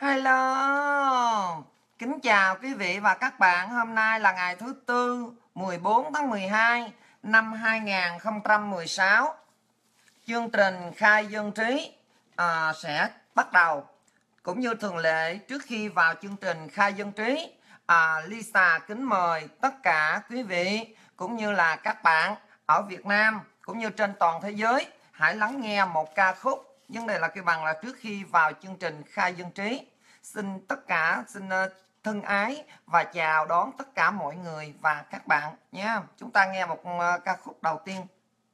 Hello, kính chào quý vị và các bạn. Hôm nay là ngày thứ Tư 14 tháng 12 năm 2016. Chương trình khai dân trí sẽ bắt đầu. Cũng như thường lệ, trước khi vào chương trình khai dân trí, Lisa kính mời tất cả quý vị cũng như là các bạn ở Việt Nam cũng như trên toàn thế giới hãy lắng nghe một ca khúc. Vấn đề là kêu bằng là trước khi vào chương trình khai dân trí, xin thân ái và chào đón tất cả mọi người và các bạn nhé. Chúng ta nghe một ca khúc đầu tiên.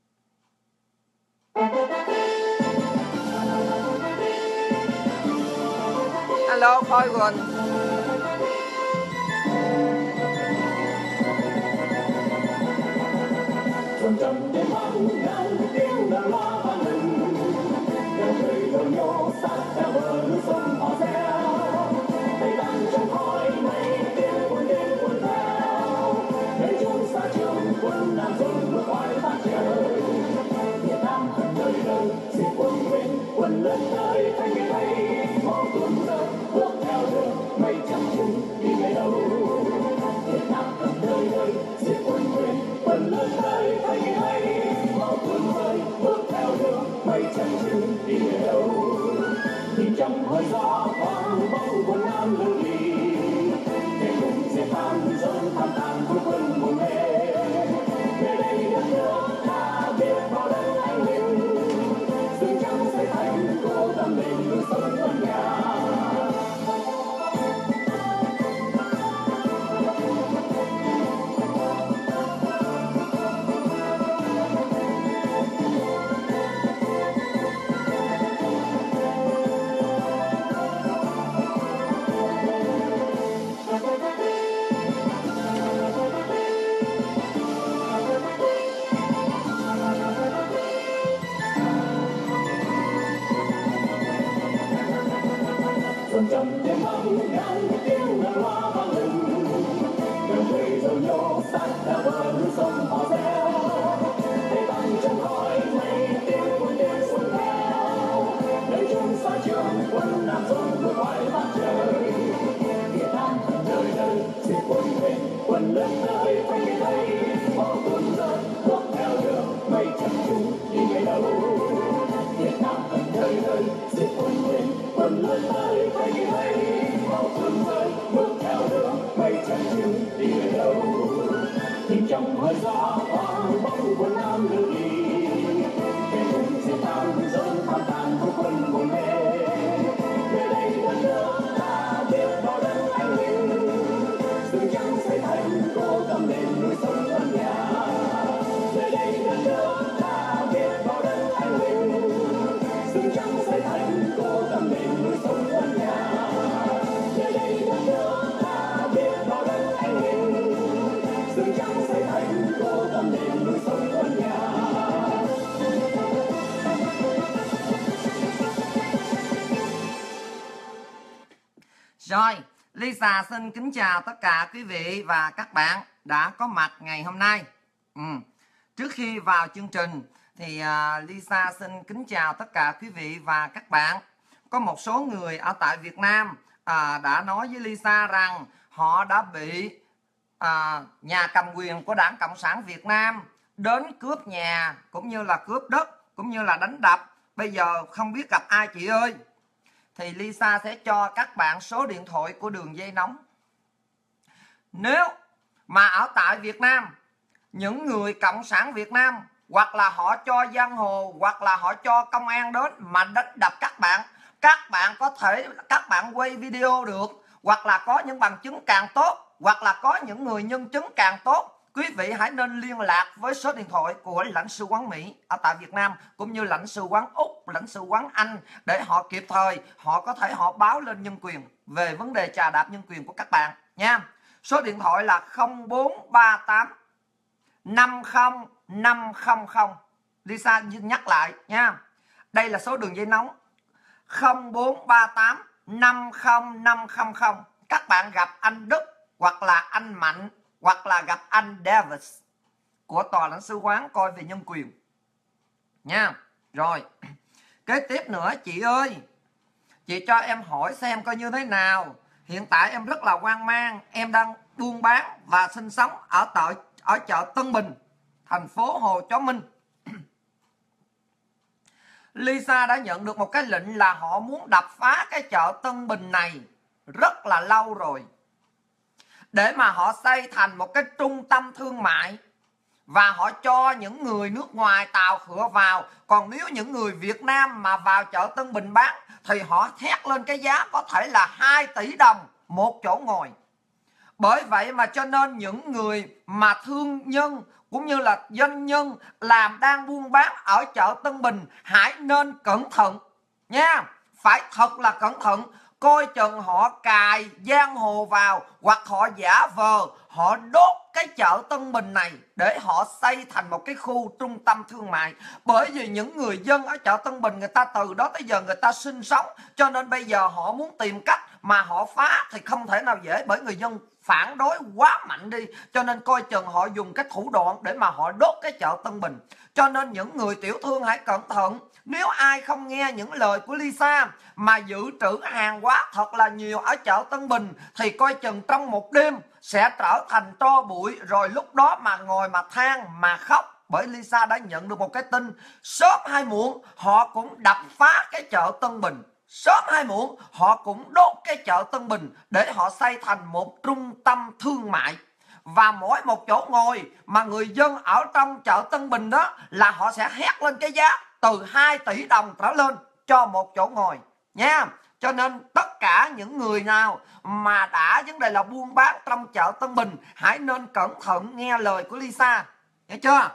Hello Khôi Quỳnh. Trong đêm vắng ngàn tiếng đàn loa vang lừng, người đổ nhau sát theo bờ núi sông hò reo, tay đang trong khói mây tiếng buồn đêm buồn theo, nơi chốn xa trường quân Nam dồn bước oai phát trời, Việt Nam hận đời đời diệt quân nguyên quân lớn tới thanh ngày nay, máu tuôn rơi bước theo đường mây chẳng chừng đi về đâu, Việt Nam hận đời đời diệt quân nguyên quân lớn tới thanh ngày nay, máu tuôn rơi bước theo đường mây chẳng chừng đi về đâu, nhìn trong hơi gió thoáng bóng quân Nam lưu lì, để cùng diệt tan dâng tham tàn của quân hùng lê, về đây đất nước ta biết bao đất anh linh, rừng trắng xây thành cô tâm mình núi sông vân nhà. Trong đêm vắng ngàn tiếng đàn loa vang lừng, người dầu nhau sát theo bờ núi sông hò reo, tay tăng trong khói mây tiếng buồn đêm xuân theo, nơi chốn xa trường quân Nam dồn bước oai phát trời, Việt Nam hận đời đời diệt quân nguyên quân lớn tới thanh ngày nay, máu tuôn rơi bước theo đường mây chẳng chung đi về đâu, Việt Nam hận đời đời diệt quân nguyên quân lớn tới thanh ngày nay, máu tuôn rơi bước theo đường mây chẳng chung đi về đâu, nhìn trong hơi gió thoáng bóng quân Nam lưu lì, để cùng diệt tan dâng tham tàn của quân hùng lê, về đây đất nước ta biết bao đất anh linh, rừng trắng xây thành cô tâm lên núi sông vân nhà, về đây đất nước ta biết bao đất anh linh, rừng trắng xây thành cô tâm lên núi sông vân nhà, về đây đất nước ta biết bao đất anh linh, rừng trắng xây thành cô tâm lên núi sông vân nhà. Rồi, Lisa xin kính chào tất cả quý vị và các bạn đã có mặt ngày hôm nay. Trước khi vào chương trình thì Lisa xin kính chào tất cả quý vị và các bạn. Có một số người ở tại Việt Nam đã nói với Lisa rằng họ đã bị nhà cầm quyền của Đảng Cộng sản Việt Nam đến cướp nhà cũng như là cướp đất cũng như là đánh đập. Bây giờ không biết gặp ai chị ơi. Thì Lisa sẽ cho các bạn số điện thoại của đường dây nóng. Nếu mà ở tại Việt Nam, những người Cộng sản Việt Nam hoặc là họ cho giang hồ hoặc là họ cho công an đến mà đánh đập các bạn có thể các bạn quay video được, hoặc là có những bằng chứng càng tốt, hoặc là có những người nhân chứng càng tốt, quý vị hãy nên liên lạc với số điện thoại của lãnh sự quán Mỹ ở tại Việt Nam cũng như lãnh sự quán Úc, lãnh sự quán Anh, để họ kịp thời họ có thể họ báo lên nhân quyền về vấn đề chà đạp nhân quyền của các bạn nha. Số điện thoại là 0438 50 500. Lisa nhắc lại nha. Đây là số đường dây nóng 0438 50 500. Các bạn gặp anh Đức hoặc là anh Mạnh hoặc là gặp anh Davis của tòa lãnh sự quán coi về nhân quyền nha. Rồi kế tiếp nữa chị ơi, Chị cho em hỏi xem coi như thế nào. Hiện tại em rất là hoang mang. Em đang buôn bán và sinh sống ở chợ Tân Bình, thành phố Hồ Chí Minh. Lisa đã nhận được một cái lệnh là họ muốn đập phá cái chợ Tân Bình này rất là lâu rồi, để mà họ xây thành một cái trung tâm thương mại và họ cho những người nước ngoài tàu khựa vào. Còn nếu những người Việt Nam mà vào chợ Tân Bình bán thì họ thét lên cái giá có thể là 2 tỷ đồng một chỗ ngồi. Bởi vậy mà cho nên những người mà thương nhân cũng như là doanh nhân đang buôn bán ở chợ Tân Bình hãy nên cẩn thận nha. Phải thật là cẩn thận. Coi chừng họ cài giang hồ vào, hoặc họ giả vờ họ đốt cái chợ Tân Bình này để họ xây thành một cái khu trung tâm thương mại. Bởi vì những người dân ở chợ Tân Bình, người ta từ đó tới giờ người ta sinh sống, cho nên bây giờ họ muốn tìm cách mà họ phá thì không thể nào dễ, bởi người dân phản đối quá mạnh đi. Cho nên coi chừng họ dùng cái thủ đoạn để mà họ đốt cái chợ Tân Bình. Cho nên những người tiểu thương hãy cẩn thận. Nếu ai không nghe những lời của Lisa mà dự trữ hàng hóa thật là nhiều ở chợ Tân Bình thì coi chừng trong một đêm sẽ trở thành tro bụi, rồi lúc đó mà ngồi mà than mà khóc. Bởi Lisa đã nhận được một cái tin sớm hay muộn họ cũng đập phá cái chợ Tân Bình, sớm hay muộn họ cũng đốt cái chợ Tân Bình để họ xây thành một trung tâm thương mại. Và mỗi một chỗ ngồi mà người dân ở trong chợ Tân Bình đó là họ sẽ hét lên cái giá từ 2 tỷ đồng trở lên cho một chỗ ngồi nha. Cho nên tất cả những người nào mà đã vấn đề là buôn bán trong chợ Tân Bình hãy nên cẩn thận nghe lời của Lisa, nghe chưa?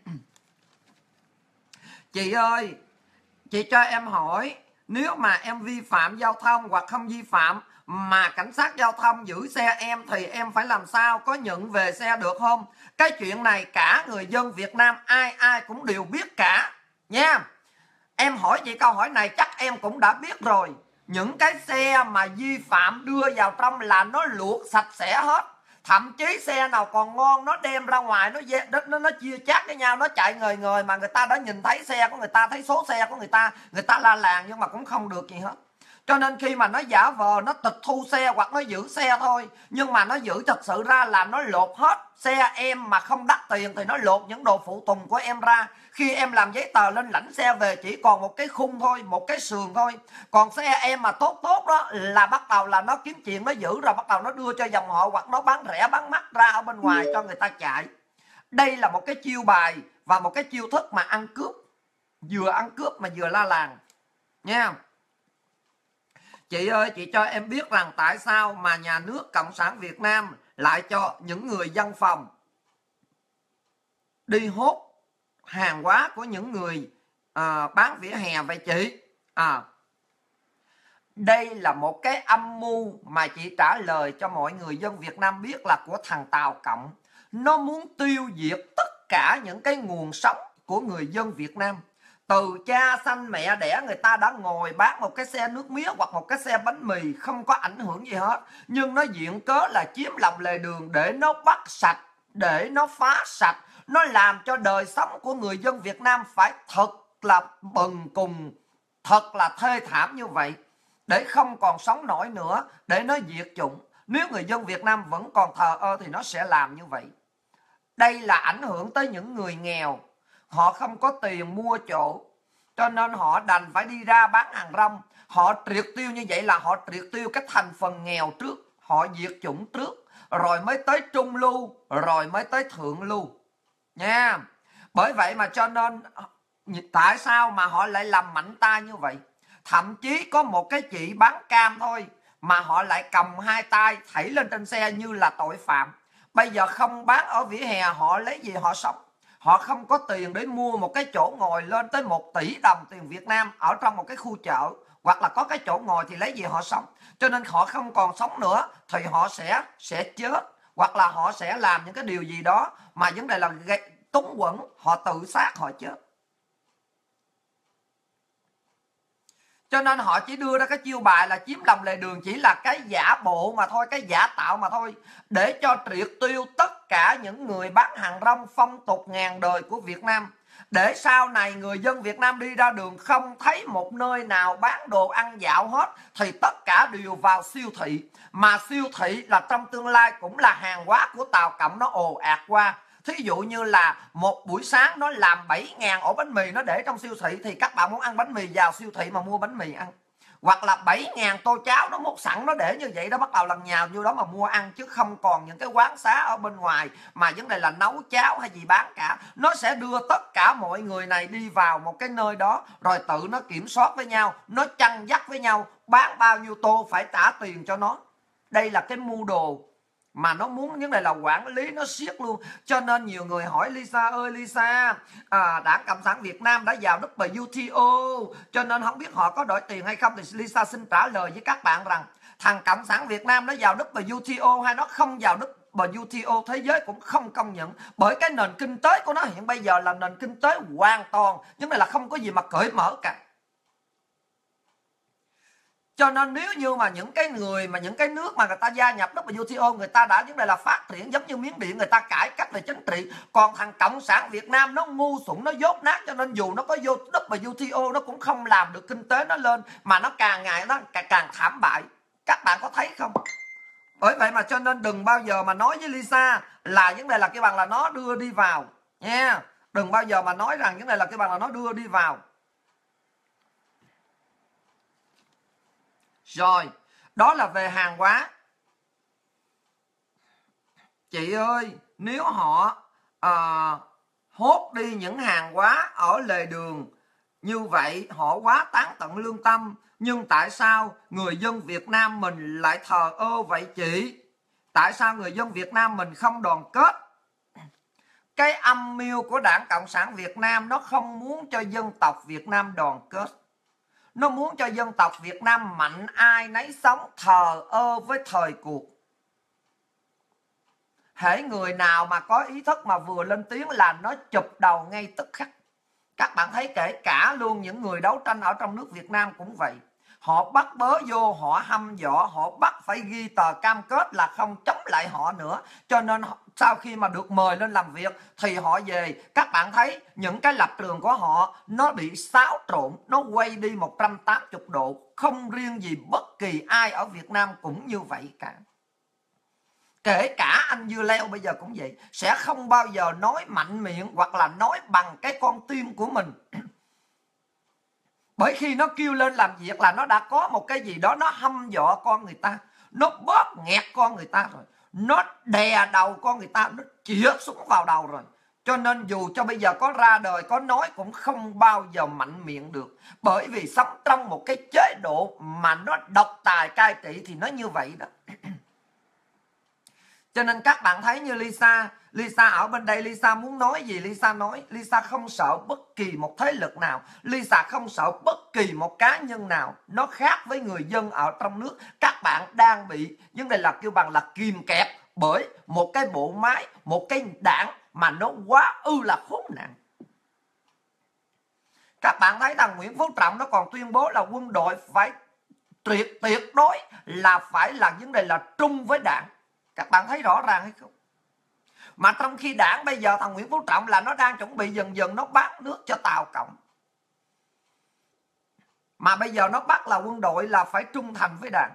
Chị ơi, chị cho em hỏi, nếu mà em vi phạm giao thông hoặc không vi phạm mà cảnh sát giao thông giữ xe em thì em phải làm sao, có nhận về xe được không? Cái chuyện này cả người dân Việt Nam ai ai cũng đều biết cả nha. Em hỏi chị câu hỏi này chắc em cũng đã biết rồi. Những cái xe mà vi phạm đưa vào trong là nó luộc sạch sẽ hết. Thậm chí xe nào còn ngon nó đem ra ngoài, nó chia chác với nhau, nó chạy ngời ngời mà người ta đã nhìn thấy xe của người ta, thấy số xe của người ta la làng nhưng mà cũng không được gì hết. Cho nên khi mà nó giả vờ nó tịch thu xe hoặc nó giữ xe thôi, nhưng mà nó giữ thật sự ra là nó lột hết xe em. Mà không đắt tiền thì nó lột những đồ phụ tùng của em ra. Khi em làm giấy tờ lên lãnh xe về chỉ còn một cái khung thôi, một cái sườn thôi. Còn xe em mà tốt đó là bắt đầu là nó kiếm chuyện, nó giữ rồi bắt đầu nó đưa cho dòng họ, hoặc nó bán rẻ bán mắc ra ở bên ngoài cho người ta chạy. Đây là một cái chiêu bài và một cái chiêu thức mà ăn cướp, vừa ăn cướp mà vừa la làng nha. Chị ơi, chị cho em biết rằng tại sao mà nhà nước Cộng sản Việt Nam lại cho những người dân phòng đi hốt hàng hóa của những người bán vỉa hè vậy chị? Đây là một cái âm mưu mà chị trả lời cho mọi người dân Việt Nam biết là của thằng Tàu Cộng. Nó muốn tiêu diệt tất cả những cái nguồn sống của người dân Việt Nam. Từ cha sanh mẹ đẻ người ta đã ngồi bán một cái xe nước mía hoặc một cái xe bánh mì không có ảnh hưởng gì hết. Nhưng nó viện cớ là chiếm lòng lề đường để nó bắt sạch, để nó phá sạch. Nó làm cho đời sống của người dân Việt Nam phải thật là bần cùng, thật là thê thảm như vậy, để không còn sống nổi nữa, để nó diệt chủng. Nếu người dân Việt Nam vẫn còn thờ ơ thì nó sẽ làm như vậy. Đây là ảnh hưởng tới những người nghèo. Họ không có tiền mua chỗ, cho nên họ đành phải đi ra bán hàng rong. Họ triệt tiêu như vậy là họ triệt tiêu cái thành phần nghèo trước, họ diệt chủng trước, rồi mới tới trung lưu, rồi mới tới thượng lưu nha. Bởi vậy mà cho nên tại sao mà họ lại làm mạnh tay như vậy? Thậm chí có một cái chị bán cam thôi mà họ lại cầm hai tay thảy lên trên xe như là tội phạm. Bây giờ không bán ở vỉa hè họ lấy gì họ sống? Họ không có tiền để mua một cái chỗ ngồi lên tới 1 tỷ đồng tiền Việt Nam ở trong một cái khu chợ, hoặc là có cái chỗ ngồi thì lấy gì họ sống. Cho nên họ không còn sống nữa thì họ sẽ chết, hoặc là họ sẽ làm những cái điều gì đó mà vấn đề là túng quẫn, họ tự sát họ chết. Cho nên họ chỉ đưa ra cái chiêu bài là chiếm lòng lề đường, chỉ là cái giả bộ mà thôi, cái giả tạo mà thôi, để cho triệt tiêu tất cả những người bán hàng rong phong tục ngàn đời của Việt Nam. Để sau này người dân Việt Nam đi ra đường không thấy một nơi nào bán đồ ăn dạo hết, thì tất cả đều vào siêu thị. Mà siêu thị là trong tương lai cũng là hàng hóa của Tàu Cộng nó ồ ạt qua. Thí dụ như là một buổi sáng nó làm 7.000 ổ bánh mì nó để trong siêu thị, thì các bạn muốn ăn bánh mì vào siêu thị mà mua bánh mì ăn. Hoặc là 7.000 tô cháo nó múc sẵn nó để như vậy đó, bắt đầu lần nhào vô đó mà mua ăn, chứ không còn những cái quán xá ở bên ngoài mà vấn đề là nấu cháo hay gì bán cả. Nó sẽ đưa tất cả mọi người này đi vào một cái nơi đó, rồi tự nó kiểm soát với nhau, nó chăn dắt với nhau, bán bao nhiêu tô phải trả tiền cho nó. Đây là cái mưu đồ mà nó muốn vấn đề là quản lý, nó siết luôn. Cho nên nhiều người hỏi Lisa ơi Lisa, Đảng Cộng sản Việt Nam đã vào WTO cho nên không biết họ có đổi tiền hay không. Thì Lisa xin trả lời với các bạn rằng thằng Cộng sản Việt Nam nó vào WTO hay nó không vào WTO, thế giới cũng không công nhận. Bởi cái nền kinh tế của nó hiện bây giờ là nền kinh tế hoàn toàn vấn đề là không có gì mà cởi mở cả. Cho nên nếu như mà những cái người mà những cái nước mà người ta gia nhập WTO, người ta đã vấn đề là phát triển, giống như Miến Điện người ta cải cách về chính trị. Còn thằng Cộng sản Việt Nam nó ngu xuẩn, nó dốt nát, cho nên dù nó có vô WTO nó cũng không làm được kinh tế nó lên, mà nó càng ngày nó càng thảm bại. Các bạn có thấy không? Bởi vậy mà cho nên đừng bao giờ mà nói với Lisa là vấn đề là cái bằng là nó đưa đi vào nha. Đừng bao giờ mà nói rằng vấn đề là cái bằng là nó đưa đi vào. Rồi, đó là về hàng hóa. Chị ơi, nếu họ hốt đi những hàng hóa ở lề đường như vậy, họ quá tán tận lương tâm. Nhưng tại sao người dân Việt Nam mình lại thờ ơ vậy chị? Tại sao người dân Việt Nam mình không đoàn kết? Cái âm mưu của Đảng Cộng sản Việt Nam nó không muốn cho dân tộc Việt Nam đoàn kết. Nó muốn cho dân tộc Việt Nam mạnh ai nấy sống, thờ ơ với thời cuộc. Hễ người nào mà có ý thức mà vừa lên tiếng là nó chụp đầu ngay tức khắc. Các bạn thấy kể cả luôn những người đấu tranh ở trong nước Việt Nam cũng vậy. Họ bắt bớ vô, họ hăm dọa, họ bắt phải ghi tờ cam kết là không chống lại họ nữa. Cho nên sau khi mà được mời lên làm việc thì họ về. Các bạn thấy những cái lập trường của họ nó bị xáo trộn, nó quay đi 180 độ. Không riêng gì bất kỳ ai ở Việt Nam cũng như vậy cả. Kể cả anh Dưa Leo bây giờ cũng vậy. Sẽ không bao giờ nói mạnh miệng hoặc là nói bằng cái con tim của mình. Bởi khi nó kêu lên làm việc là nó đã có một cái gì đó nó hăm dọa con người ta, nó bóp nghẹt con người ta rồi, nó đè đầu con người ta, nó chĩa súng vào đầu rồi. Cho nên dù cho bây giờ có ra đời, có nói cũng không bao giờ mạnh miệng được. Bởi vì sống trong một cái chế độ mà nó độc tài cai trị thì nó như vậy đó. Cho nên các bạn thấy như Lisa ở bên đây, Lisa muốn nói gì Lisa nói. Lisa không sợ bất kỳ một thế lực nào, Lisa không sợ bất kỳ một cá nhân nào. Nó khác với người dân ở trong nước. Các bạn đang bị vấn đề là kêu bằng là kìm kẹp bởi một cái bộ máy, một cái đảng mà nó quá là khốn nạn. Các bạn thấy thằng Nguyễn Phú Trọng nó còn tuyên bố là quân đội phải tuyệt đối là phải là vấn đề là trung với đảng. Các bạn thấy rõ ràng hay không? Mà trong khi đảng bây giờ thằng Nguyễn Phú Trọng là nó đang chuẩn bị dần dần nó bán nước cho Tàu Cộng. Mà bây giờ nó bắt là quân đội là phải trung thành với đảng.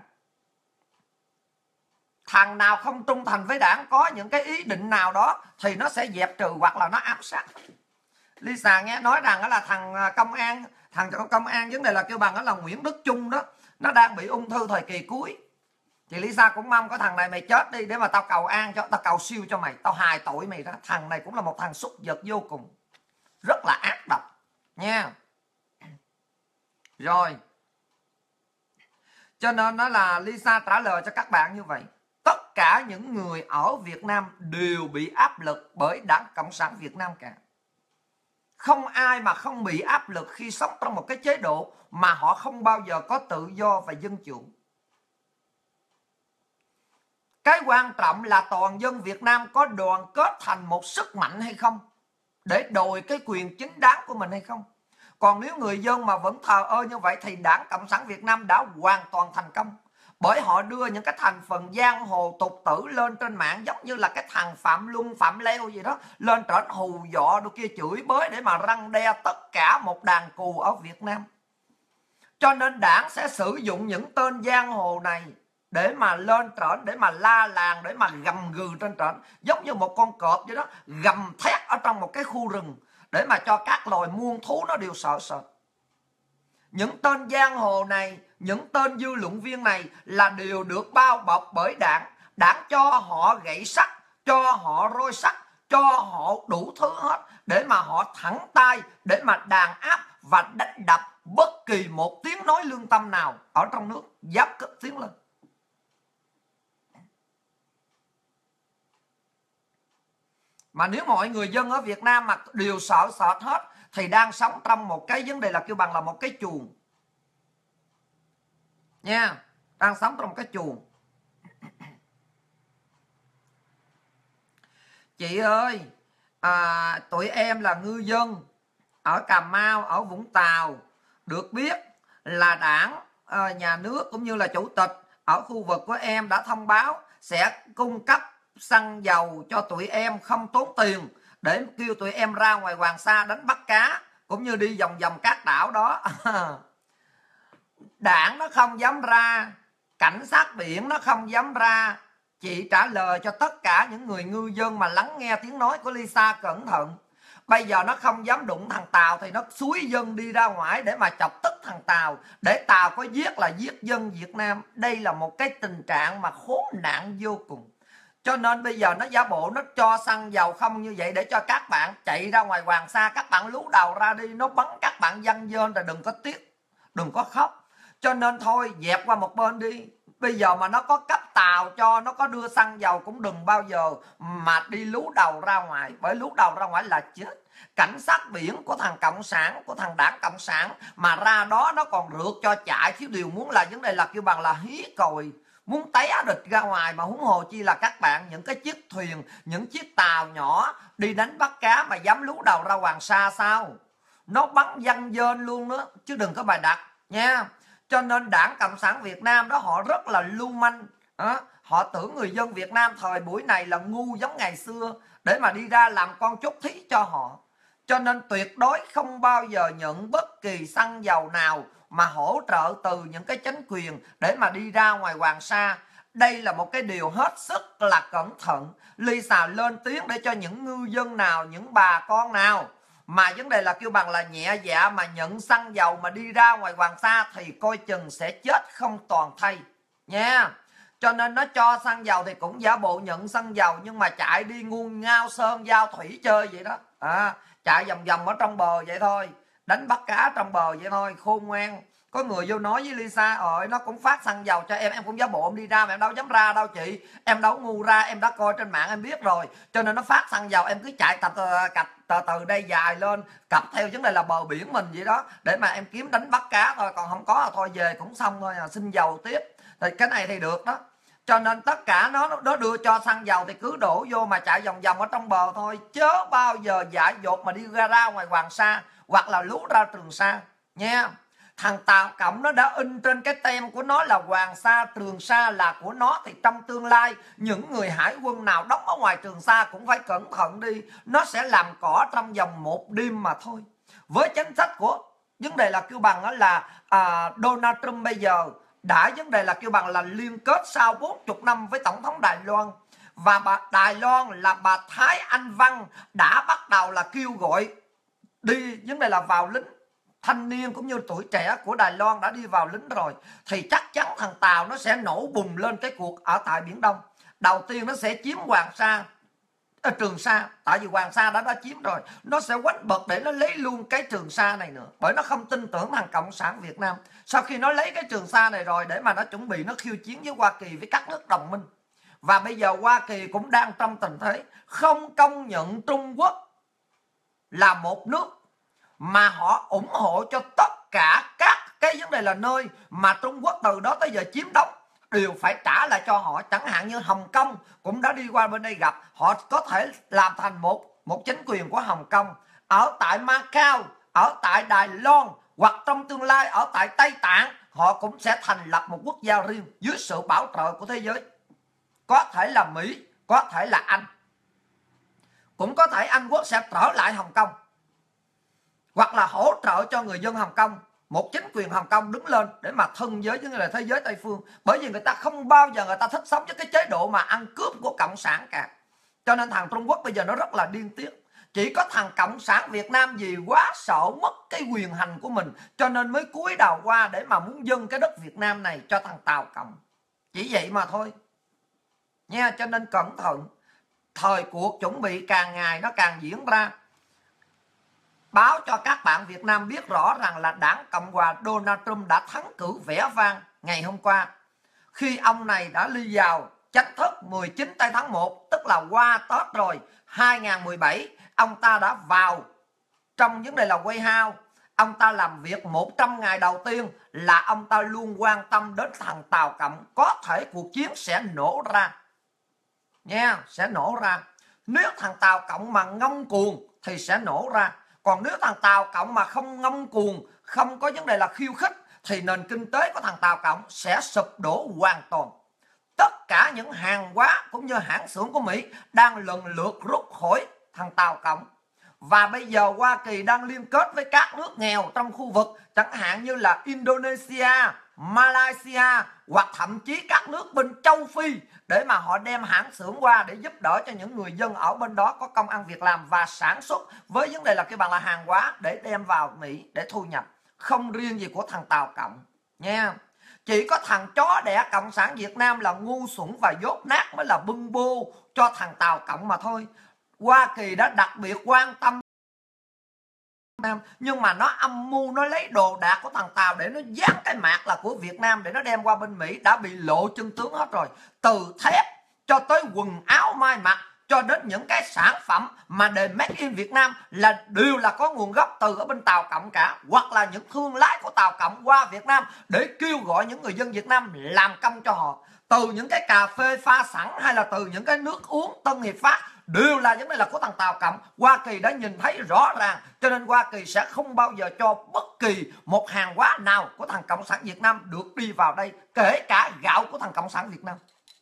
Thằng nào không trung thành với đảng, có những cái ý định nào đó thì nó sẽ dẹp trừ hoặc là nó ám sát. Lisa nghe nói rằng là thằng công an vấn đề là kêu bằng đó là Nguyễn Đức Chung đó, nó đang bị ung thư thời kỳ cuối. Thì Lisa cũng mong có thằng này mày chết đi để mà tao cầu an cho, tao cầu siêu cho mày, tao hài tội mày đó. Thằng này cũng là một thằng súc vật vô cùng, rất là ác độc nha. Rồi, cho nên nó là Lisa trả lời cho các bạn như vậy. Tất cả những người ở Việt Nam đều bị áp lực bởi Đảng Cộng sản Việt Nam cả. Không ai mà không bị áp lực khi sống trong một cái chế độ mà họ không bao giờ có tự do và dân chủ. Cái quan trọng là toàn dân Việt Nam có đoàn kết thành một sức mạnh hay không, để đòi cái quyền chính đáng của mình hay không. Còn nếu người dân mà vẫn thờ ơ như vậy thì Đảng Cộng sản Việt Nam đã hoàn toàn thành công. Bởi họ đưa những cái thành phần giang hồ tục tử lên trên mạng, giống như là cái thằng Phạm Luân, Phạm Leo gì đó, lên trển hù dọ đôi kia, chửi bới để mà răng đe tất cả một đàn cù ở Việt Nam. Cho nên đảng sẽ sử dụng những tên giang hồ này để mà lên trển, để mà la làng, để mà gầm gừ trên trển, giống như một con cọp vậy đó, gầm thét ở trong một cái khu rừng, để mà cho các loài muôn thú nó đều sợ sệt. Những tên giang hồ này, những tên dư luận viên này là đều được bao bọc bởi đảng. Đảng cho họ gậy sắt, cho họ roi sắt, cho họ đủ thứ hết, để mà họ thẳng tay, để mà đàn áp và đánh đập bất kỳ một tiếng nói lương tâm nào ở trong nước dám cất tiếng lên. Mà nếu mọi người dân ở Việt Nam mà đều sợ sệt hết thì đang sống trong một cái vấn đề là kêu bằng là một cái chuồng nha, đang sống trong một cái chuồng. Chị ơi, tụi em là ngư dân ở Cà Mau, ở Vũng Tàu, được biết là đảng, nhà nước cũng như là chủ tịch ở khu vực của em đã thông báo sẽ cung cấp xăng dầu cho tụi em không tốn tiền, để kêu tụi em ra ngoài Hoàng Sa đánh bắt cá, cũng như đi vòng vòng các đảo đó. Đảng nó không dám ra, cảnh sát biển nó không dám ra. Chị trả lời cho tất cả những người ngư dân mà lắng nghe tiếng nói của Lisa cẩn thận. Bây giờ nó không dám đụng thằng Tàu thì nó xúi dân đi ra ngoài để mà chọc tức thằng Tàu, để Tàu có giết là giết dân Việt Nam. Đây là một cái tình trạng mà khốn nạn vô cùng. Cho nên bây giờ nó giả bộ nó cho xăng dầu không như vậy để cho các bạn chạy ra ngoài Hoàng Sa, các bạn lú đầu ra đi, nó bắn các bạn văng dơn rồi đừng có tiếc, đừng có khóc. Cho nên thôi dẹp qua một bên đi. Bây giờ mà nó có cấp tàu cho, nó có đưa xăng dầu cũng đừng bao giờ mà đi lú đầu ra ngoài, bởi lú đầu ra ngoài là chết. Cảnh sát biển của thằng Cộng sản, của thằng Đảng Cộng sản mà ra đó nó còn rượt cho chạy, thiếu điều muốn là vấn đề là kêu bằng là hí còi, muốn té địch ra ngoài. Mà huống hồ chi là các bạn, những cái chiếc thuyền, những chiếc tàu nhỏ đi đánh bắt cá mà dám lú đầu ra Hoàng Sa sao? Nó bắn văng dơn luôn đó, chứ đừng có bài đặt nha. Cho nên Đảng Cộng sản Việt Nam đó họ rất là lưu manh. Họ tưởng người dân Việt Nam thời buổi này là ngu giống ngày xưa, để mà đi ra làm con chốt thí cho họ. Cho nên tuyệt đối không bao giờ nhận bất kỳ xăng dầu nào mà hỗ trợ từ những cái chính quyền để mà đi ra ngoài Hoàng Sa. Đây là một cái điều hết sức là cẩn thận. Lisa lên tiếng để cho những ngư dân nào, những bà con nào mà vấn đề là kêu bằng là nhẹ dạ mà nhận xăng dầu mà đi ra ngoài Hoàng Sa thì coi chừng sẽ chết không toàn thây nha. Cho nên nó cho xăng dầu thì cũng giả bộ nhận xăng dầu, nhưng mà chạy đi nguồn Ngao Sơn giao thủy chơi vậy đó. Chạy vòng vòng ở trong bờ vậy thôi, đánh bắt cá trong bờ vậy thôi, khôn ngoan. Có người vô nói với Lisa, nó cũng phát xăng dầu cho em cũng giả bộ em đi ra mà em đâu dám ra đâu chị, em đâu ngu ra, em đã coi trên mạng em biết rồi. Cho nên nó phát xăng dầu em cứ chạy từ đây dài lên, cặp theo vấn đề là bờ biển mình vậy đó, để mà em kiếm đánh bắt cá thôi, còn không có là thôi về cũng xong thôi, xin dầu tiếp. Thì cái này thì được đó. Cho nên tất cả nó đưa cho xăng dầu thì cứ đổ vô mà chạy vòng vòng ở trong bờ thôi, chớ bao giờ dại dột mà đi ra ngoài Hoàng Sa hoặc là lú ra Trường Sa nha. Thằng Tàu Cộng nó đã in trên cái tem của nó là Hoàng Sa, Trường Sa là của nó, thì trong tương lai những người hải quân nào đóng ở ngoài Trường Sa cũng phải cẩn thận đi. Nó sẽ làm cỏ trong vòng một đêm mà thôi. Với chính sách của vấn đề là kêu bằng đó là Donald Trump bây giờ đã vấn đề là kêu bằng là liên kết sau 40 năm với Tổng thống Đài Loan. Và Đài Loan là bà Thái Anh Văn đã bắt đầu là kêu gọi đi vấn đề là vào lính. Thanh niên cũng như tuổi trẻ của Đài Loan đã đi vào lính rồi. Thì chắc chắn thằng Tàu nó sẽ nổ bùng lên cái cuộc ở tại Biển Đông. Đầu tiên nó sẽ chiếm Hoàng Sa, Trường Sa. Tại vì Hoàng Sa đã chiếm rồi, nó sẽ quánh bật để nó lấy luôn cái Trường Sa này nữa. Bởi nó không tin tưởng thằng Cộng sản Việt Nam. Sau khi nó lấy cái Trường Sa này rồi, để mà nó chuẩn bị nó khiêu chiến với Hoa Kỳ, với các nước đồng minh. Và bây giờ Hoa Kỳ cũng đang trong tình thế không công nhận Trung Quốc là một nước, mà họ ủng hộ cho tất cả các cái vấn đề là nơi mà Trung Quốc từ đó tới giờ chiếm đóng đều phải trả lại cho họ. Chẳng hạn như Hồng Kông cũng đã đi qua bên đây gặp, họ có thể làm thành một chính quyền của Hồng Kông. Ở tại Macau, ở tại Đài Loan, hoặc trong tương lai ở tại Tây Tạng, họ cũng sẽ thành lập một quốc gia riêng dưới sự bảo trợ của thế giới. Có thể là Mỹ, có thể là Anh, cũng có thể Anh Quốc sẽ trở lại Hồng Kông, hoặc là hỗ trợ cho người dân Hồng Kông, một chính quyền Hồng Kông đứng lên để mà thân với những người thế giới Tây phương. Bởi vì người ta không bao giờ người ta thích sống với cái chế độ mà ăn cướp của Cộng sản cả. Cho nên thằng Trung Quốc bây giờ nó rất là điên tiết. Chỉ có thằng Cộng sản Việt Nam vì quá sợ mất cái quyền hành của mình cho nên mới cúi đầu qua để mà muốn dâng cái đất Việt Nam này cho thằng Tàu Cộng. Chỉ vậy mà thôi nha. Cho nên cẩn thận, thời cuộc chuẩn bị càng ngày nó càng diễn ra. Báo cho các bạn Việt Nam biết rõ rằng là đảng Cộng hòa Donald Trump đã thắng cử vẻ vang ngày hôm qua, khi ông này đã đi vào chính thức 19 tây tháng 1, tức là qua Tết rồi, 2017, ông ta đã vào trong vấn đề là White House. Ông ta làm việc 100 ngày đầu tiên là ông ta luôn quan tâm đến thằng Tàu Cộng. Có thể cuộc chiến sẽ nổ ra nha, sẽ nổ ra. Nếu thằng Tàu Cộng mà ngông cuồng thì sẽ nổ ra. Còn nếu thằng Tàu Cộng mà không ngông cuồng, không có vấn đề là khiêu khích, thì nền kinh tế của thằng Tàu Cộng sẽ sụp đổ hoàn toàn. Tất cả những hàng hóa cũng như hãng xưởng của Mỹ đang lần lượt rút khỏi thằng Tàu Cộng. Và bây giờ Hoa Kỳ đang liên kết với các nước nghèo trong khu vực, chẳng hạn như là Indonesia, Malaysia, hoặc thậm chí các nước bên châu Phi, để mà họ đem hãng xưởng qua để giúp đỡ cho những người dân ở bên đó có công ăn việc làm và sản xuất với vấn đề là cái bằng là hàng hóa để đem vào Mỹ để thu nhập. Không riêng gì của thằng Tàu Cộng nha. Chỉ có thằng chó đẻ Cộng sản Việt Nam là ngu xuẩn và dốt nát mới là bưng bô cho thằng Tàu Cộng mà thôi. Hoa Kỳ đã đặc biệt quan tâm, nhưng mà nó âm mưu, nó lấy đồ đạc của thằng Tàu để nó dán cái mác là của Việt Nam để nó đem qua bên Mỹ, đã bị lộ chân tướng hết rồi. Từ thép cho tới quần áo may mặc, cho đến những cái sản phẩm mà đề Made in Việt Nam là đều là có nguồn gốc từ ở bên Tàu Cộng cả, hoặc là những thương lái của Tàu Cộng qua Việt Nam để kêu gọi những người dân Việt Nam làm công cho họ. Từ những cái cà phê pha sẵn hay là từ những cái nước uống Tân Hiệp Phát đều là vấn đề là của thằng Tàu Cộng. Hoa Kỳ đã nhìn thấy rõ ràng, cho nên Hoa Kỳ sẽ không bao giờ cho bất kỳ một hàng hóa nào của thằng Cộng sản Việt Nam được đi vào đây, kể cả gạo của thằng Cộng sản Việt Nam.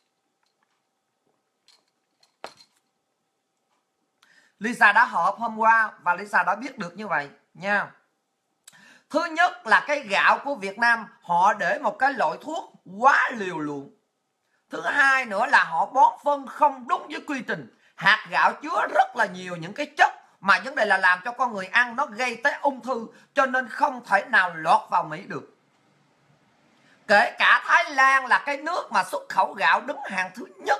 Lisa đã họp hôm qua và Lisa đã biết được như vậy nha. Thứ nhất là cái gạo của Việt Nam họ để một cái loại thuốc quá liều lượng. Thứ hai nữa là họ bón phân không đúng với quy trình. Hạt gạo chứa rất là nhiều những cái chất mà vấn đề là làm cho con người ăn nó gây tới ung thư, cho nên không thể nào lọt vào Mỹ được. Kể cả Thái Lan là cái nước mà xuất khẩu gạo đứng hàng thứ nhất,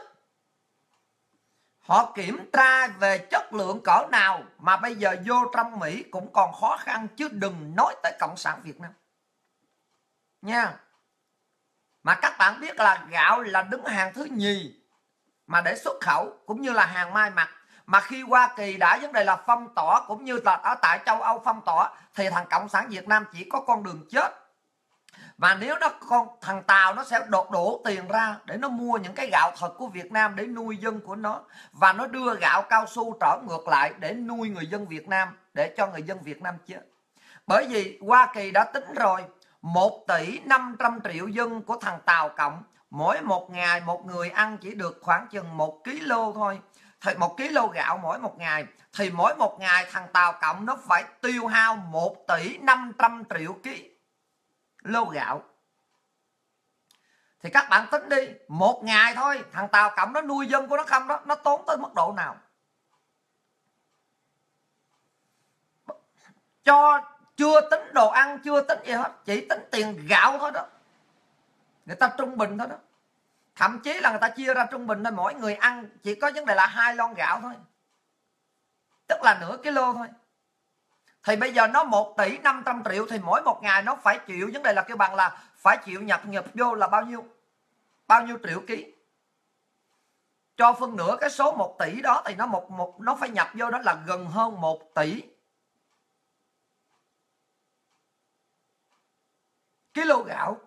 họ kiểm tra về chất lượng cỡ nào mà bây giờ vô trong Mỹ cũng còn khó khăn, chứ đừng nói tới Cộng sản Việt Nam nha. Mà các bạn biết là gạo là đứng hàng thứ nhì mà để xuất khẩu, cũng như là hàng may mặc. Mà khi Hoa Kỳ đã vấn đề là phong tỏa, cũng như là ở tại châu Âu phong tỏa, thì thằng Cộng sản Việt Nam chỉ có con đường chết. Và nếu thằng Tàu nó sẽ đổ tiền ra để nó mua những cái gạo thật của Việt Nam để nuôi dân của nó, và nó đưa gạo cao su trở ngược lại để nuôi người dân Việt Nam, để cho người dân Việt Nam chết. Bởi vì Hoa Kỳ đã tính rồi, 1,5 tỷ dân của thằng Tàu Cộng, mỗi một ngày một người ăn chỉ được khoảng chừng 1 kg thôi, thì 1 kg gạo mỗi một ngày, thì mỗi một ngày thằng Tàu Cộng nó phải tiêu hao 1,5 tỷ lô gạo. Thì các bạn tính đi, một ngày thôi thằng Tàu Cộng nó nuôi dân của nó không đó, nó tốn tới mức độ nào. Cho chưa tính đồ ăn, chưa tính gì hết, chỉ tính tiền gạo thôi đó. Người ta trung bình thôi đó. Thậm chí là người ta chia ra trung bình thôi, mỗi người ăn chỉ có vấn đề là 2 lon gạo thôi, tức là nửa kilo thôi. Thì bây giờ nó 1,5 tỷ thì mỗi một ngày nó phải chịu vấn đề là kêu bằng là phải chịu nhập vô là bao nhiêu triệu ký. Cho phân nửa cái số 1 tỷ đó thì nó phải nhập vô đó là gần hơn 1 tỷ kg gạo.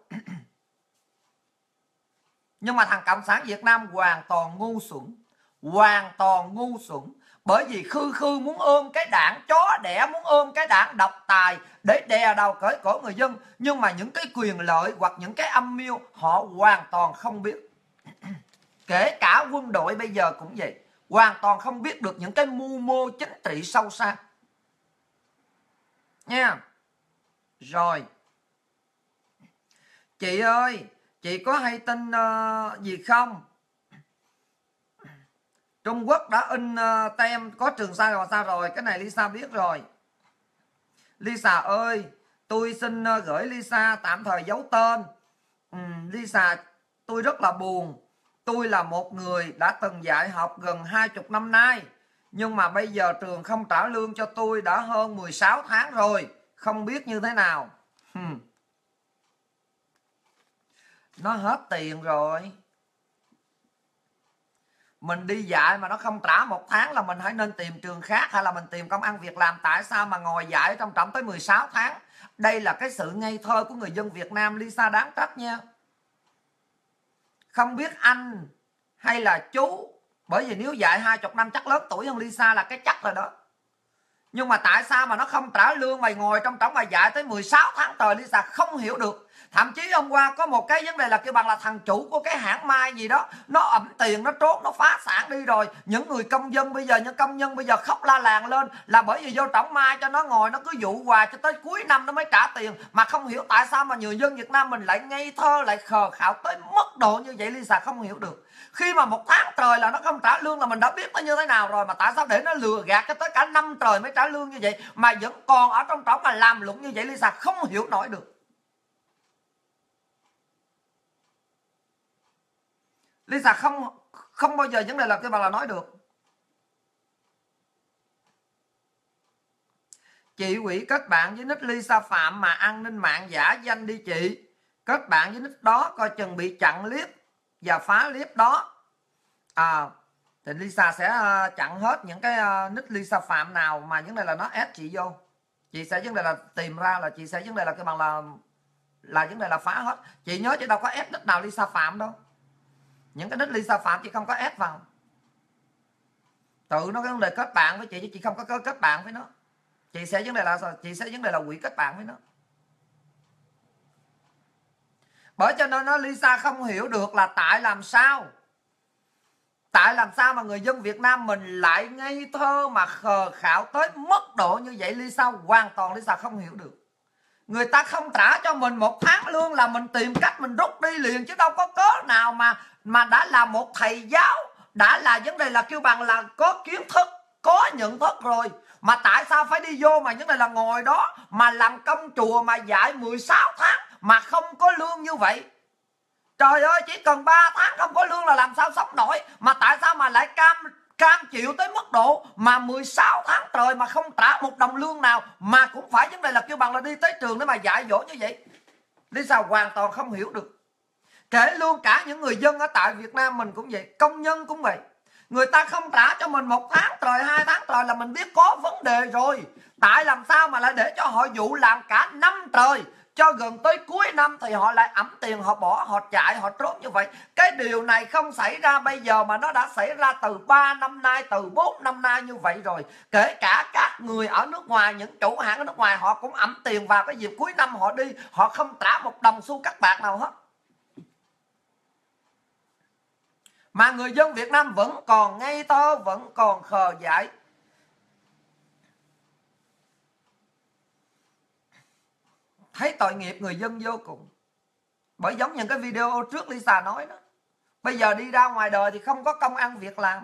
Nhưng mà thằng Cộng sản Việt Nam hoàn toàn ngu xuẩn, hoàn toàn ngu xuẩn. Bởi vì khư khư muốn ôm cái đảng chó đẻ, muốn ôm cái đảng độc tài để đè đầu cởi cổ người dân. Nhưng mà những cái quyền lợi hoặc những cái âm mưu họ hoàn toàn không biết. Kể cả quân đội bây giờ cũng vậy, hoàn toàn không biết được những cái mưu mô chính trị sâu xa nha. Rồi chị ơi, chị có hay tin gì không? Trung Quốc đã in tem có Trường Sa rồi sao rồi? Cái này Lisa biết rồi. Lisa ơi, tôi xin gửi Lisa tạm thời giấu tên. Lisa, tôi rất là buồn. Tôi là một người đã từng dạy học gần 20 năm nay. Nhưng mà bây giờ trường không trả lương cho tôi đã hơn 16 tháng rồi. Không biết như thế nào. Nó hết tiền rồi. Mình đi dạy mà nó không trả 1 tháng là mình hãy nên tìm trường khác, hay là mình tìm công ăn việc làm. Tại sao mà ngồi dạy trong trọng tới 16 tháng? Đây là cái sự ngây thơ của người dân Việt Nam. Lisa đáng trách nha. Không biết anh hay là chú, bởi vì nếu dạy 20 năm chắc lớn tuổi hơn Lisa là cái chắc rồi đó. Nhưng mà tại sao mà nó không trả lương, mày ngồi trong trỏng mày dạy tới 16 tháng trời? Lisa không hiểu được. Thậm chí hôm qua có một cái vấn đề là kêu bằng là thằng chủ của cái hãng mai gì đó, nó ẵm tiền, nó trốn, nó phá sản đi rồi. Những người công dân bây giờ, những công nhân bây giờ khóc la làng lên là bởi vì vô trỏng mai cho nó ngồi, nó cứ dụ hoài cho tới cuối năm nó mới trả tiền. Mà không hiểu tại sao mà người dân Việt Nam mình lại ngây thơ, lại khờ khạo tới mức độ như vậy. Lisa không hiểu được. Khi mà 1 tháng trời là nó không trả lương là mình đã biết nó như thế nào rồi, mà tại sao để nó lừa gạt cho tới cả 5 trời mới trả lương như vậy mà vẫn còn ở trong trỏng mà làm lụng như vậy? Lisa không hiểu nổi được. Lisa không bao giờ vấn đề là cái bà là nói được. Chị Quỷ kết bạn với nick Lisa Phạm mà an ninh mạng giả danh đi chị. Kết bạn với nick đó coi chừng bị chặn clip và phá clip đó. Thì Lisa sẽ chặn hết những cái nick Lisa Phạm nào mà vấn đề là nó ép chị vô. Chị sẽ vấn đề là tìm ra, là chị sẽ vấn đề là cái bằng là vấn đề là phá hết. Chị nhớ chị đâu có ép nick nào Lisa Phạm đâu. Những cái nick Lisa Phạm chị không có ép vào. Tự nó cái vấn đề kết bạn với chị chứ chị không có kết bạn với nó. Chị sẽ vấn đề là quỷ kết bạn với nó. Bởi cho nên nó Lisa không hiểu được là tại làm sao mà người dân Việt Nam mình lại ngây thơ mà khờ khạo tới mức độ như vậy. Lisa không hiểu được. Người ta không trả cho mình 1 tháng lương là mình tìm cách mình rút đi liền, chứ đâu có cớ nào mà đã là một thầy giáo, đã là vấn đề là kêu bằng là có kiến thức, có nhận thức rồi, mà tại sao phải đi vô mà vấn đề là ngồi đó mà làm công chùa mà dạy 16 tháng mà không có lương như vậy? Trời ơi, chỉ cần 3 tháng không có lương là làm sao sống nổi, mà tại sao mà lại cam chịu tới mức độ mà 16 tháng trời mà không trả 1 đồng lương nào, mà cũng phải vấn đề là kêu bằng là đi tới trường để mà dạy dỗ như vậy? Lisa hoàn toàn không hiểu được. Kể luôn cả những người dân ở tại Việt Nam mình cũng vậy, công nhân cũng vậy. Người ta không trả cho mình 1 tháng trời, 2 tháng trời là mình biết có vấn đề rồi. Tại làm sao mà lại để cho họ dụ làm cả năm trời, cho gần tới cuối năm thì họ lại ẵm tiền, họ bỏ, họ chạy, họ trốn như vậy. Cái điều này không xảy ra bây giờ mà nó đã xảy ra từ 3 năm nay, từ 4 năm nay như vậy rồi. Kể cả các người ở nước ngoài, những chủ hãng ở nước ngoài, họ cũng ẵm tiền vào cái dịp cuối năm họ đi, họ không trả 1 đồng xu cắt bạc nào hết. Mà người dân Việt Nam vẫn còn ngây thơ, vẫn còn khờ dại. Thấy tội nghiệp người dân vô cùng. Bởi giống những cái video trước Lisa nói đó, bây giờ đi ra ngoài đời thì không có công ăn việc làm,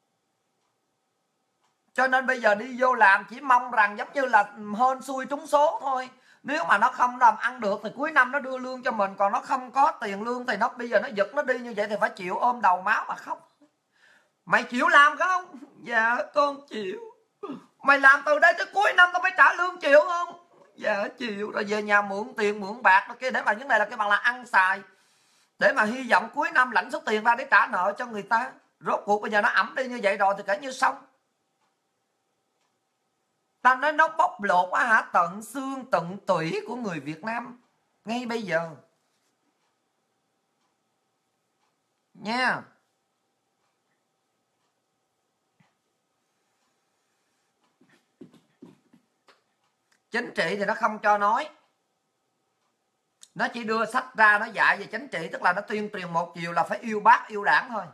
cho nên bây giờ đi vô làm chỉ mong rằng giống như là hên xui trúng số thôi. Nếu mà nó không làm ăn được thì cuối năm nó đưa lương cho mình, còn nó không có tiền lương thì nó bây giờ nó giật nó đi như vậy thì phải chịu ôm đầu máu mà khóc. Mày chịu làm không? Dạ con chịu. Mày làm từ đây tới cuối năm tao mới trả lương, chịu không? Dạ chịu. Rồi về nhà mượn tiền mượn bạc kia để mà vấn đề là cái bằng là ăn xài, để mà hy vọng cuối năm lãnh số tiền ra để trả nợ cho người ta. Rốt cuộc bây giờ nó ẩm đi như vậy rồi thì kể như xong. Ta nói nó bóc lột tận xương tận tủy của người Việt Nam ngay bây giờ nha. Chính trị thì nó không cho nói, nó chỉ đưa sách ra nó dạy về chính trị, tức là nó tuyên truyền một chiều là phải yêu bác yêu đảng thôi,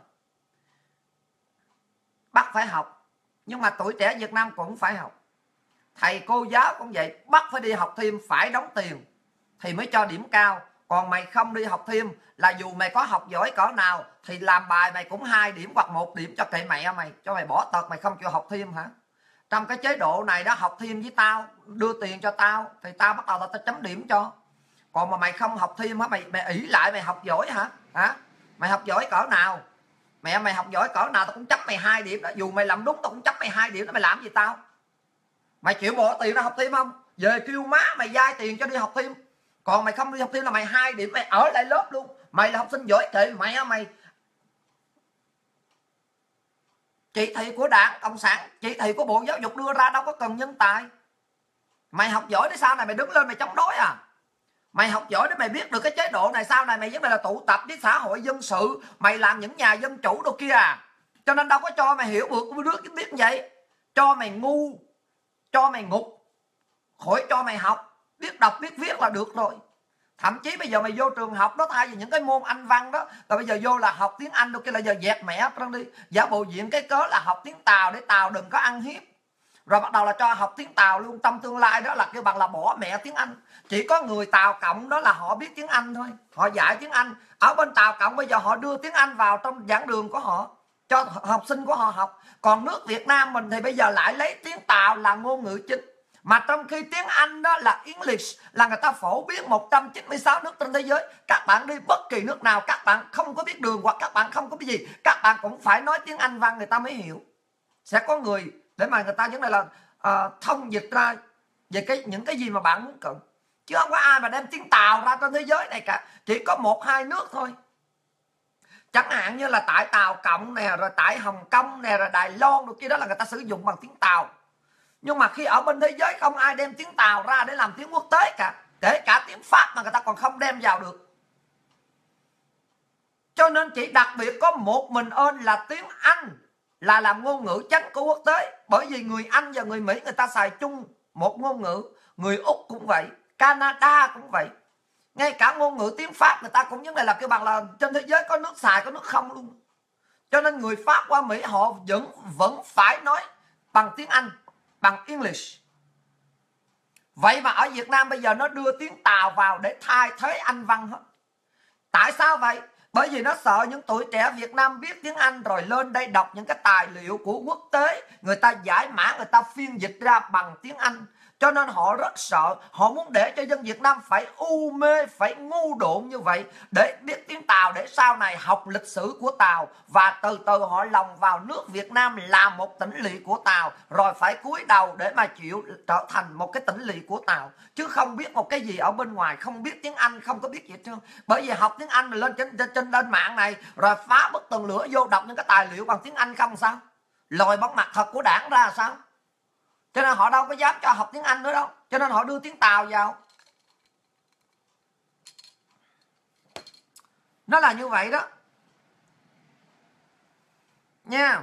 bắt phải học. Nhưng mà tuổi trẻ Việt Nam cũng phải học, thầy cô giáo cũng vậy, bắt phải đi học thêm, phải đóng tiền thì mới cho điểm cao. Còn mày không đi học thêm là dù mày có học giỏi cỡ nào thì làm bài mày cũng 2 điểm hoặc 1 điểm, cho kệ mẹ mày, cho mày bỏ tật, mày không chịu học thêm hả? Trong cái chế độ này đó, học thêm với tao, đưa tiền cho tao thì tao bắt đầu tao chấm điểm cho. Còn mà mày không học thêm hả, mày ỷ lại mày học giỏi hả? Mày học giỏi cỡ nào? Mẹ mày học giỏi cỡ nào tao cũng chấp mày 2 điểm đó, dù mày làm đúng tao cũng chấp mày 2 điểm đó. Mày làm gì tao? Mày chịu bỏ tiền ra học thêm không? Về kêu má mày vay tiền cho đi học thêm. Còn mày không đi học thêm là mày 2 điểm, mày ở lại lớp luôn. Mày là học sinh giỏi kệ mày mày. Chỉ thị của Đảng Cộng sản, chỉ thị của Bộ Giáo dục đưa ra đâu có cần nhân tài. Mày học giỏi để sau này mày đứng lên mày chống đối à? Mày học giỏi để mày biết được cái chế độ này sau này mày vấn đề là tụ tập với xã hội dân sự, mày làm những nhà dân chủ đồ kia à? Cho nên đâu có cho mày hiểu được biết như vậy. Cho mày ngu, cho mày ngục, khỏi cho mày học, biết đọc biết viết là được rồi. Thậm chí bây giờ mày vô trường học đó, thay vì những cái môn Anh văn đó, rồi bây giờ vô là học tiếng Anh, đôi kia là giờ dẹt mẹ trong đi. Giả bộ diện cái cớ là học tiếng Tàu để Tàu đừng có ăn hiếp. Rồi bắt đầu là cho học tiếng Tàu luôn, trong tương lai đó là kêu bằng là bỏ mẹ tiếng Anh. Chỉ có người Tàu Cộng đó là họ biết tiếng Anh thôi, họ dạy tiếng Anh. Ở bên Tàu Cộng bây giờ họ đưa tiếng Anh vào trong giảng đường của họ, cho học sinh của họ học. Còn nước Việt Nam mình thì bây giờ lại lấy tiếng Tàu là ngôn ngữ chính. Mà trong khi tiếng Anh đó là English, là người ta phổ biến 196 nước trên thế giới. Các bạn đi bất kỳ nước nào, các bạn không có biết đường hoặc các bạn không có cái gì, các bạn cũng phải nói tiếng Anh văn người ta mới hiểu. Sẽ có người để mà người ta vấn đề là thông dịch ra về những cái gì mà bạn muốn cần. Chứ không có ai mà đem tiếng Tàu ra trên thế giới này cả. Chỉ có 1-2 nước thôi. Chẳng hạn như là tại Tàu Cộng nè, rồi tại Hồng Kông nè, rồi Đài Loan đồ kia đó là người ta sử dụng bằng tiếng Tàu. Nhưng mà khi ở bên thế giới không ai đem tiếng Tàu ra để làm tiếng quốc tế cả. Kể cả tiếng Pháp mà người ta còn không đem vào được. Cho nên chỉ đặc biệt có một mình ơn là tiếng Anh là làm ngôn ngữ chính của quốc tế. Bởi vì người Anh và người Mỹ người ta xài chung một ngôn ngữ. Người Úc cũng vậy, Canada cũng vậy. Ngay cả ngôn ngữ tiếng Pháp người ta cũng giống này là kêu bằng là trên thế giới có nước xài có nước không luôn. Cho nên người Pháp qua Mỹ họ vẫn phải nói bằng tiếng Anh, bằng English. Vậy mà ở Việt Nam bây giờ nó đưa tiếng Tàu vào để thay thế Anh văn hết. Tại sao vậy? Bởi vì nó sợ những tuổi trẻ Việt Nam biết tiếng Anh rồi lên đây đọc những cái tài liệu của quốc tế, người ta giải mã, người ta phiên dịch ra bằng tiếng Anh. Cho nên họ rất sợ, họ muốn để cho dân Việt Nam phải u mê, phải ngu độn như vậy để biết tiếng Tàu, để sau này học lịch sử của Tàu và từ từ họ lòng vào nước Việt Nam làm một tỉnh lỵ của Tàu, rồi phải cúi đầu để mà chịu trở thành một cái tỉnh lỵ của Tàu, chứ không biết một cái gì ở bên ngoài, không biết tiếng Anh, không có biết gì hết trơn. Bởi vì học tiếng Anh mà lên lên mạng này rồi phá bức tường lửa vô đọc những cái tài liệu bằng tiếng Anh không sao, lòi bóng mặt thật của Đảng ra sao. Cho nên họ đâu có dám cho học tiếng Anh nữa đâu. Cho nên họ đưa tiếng Tàu vào. Nó là như vậy đó nha.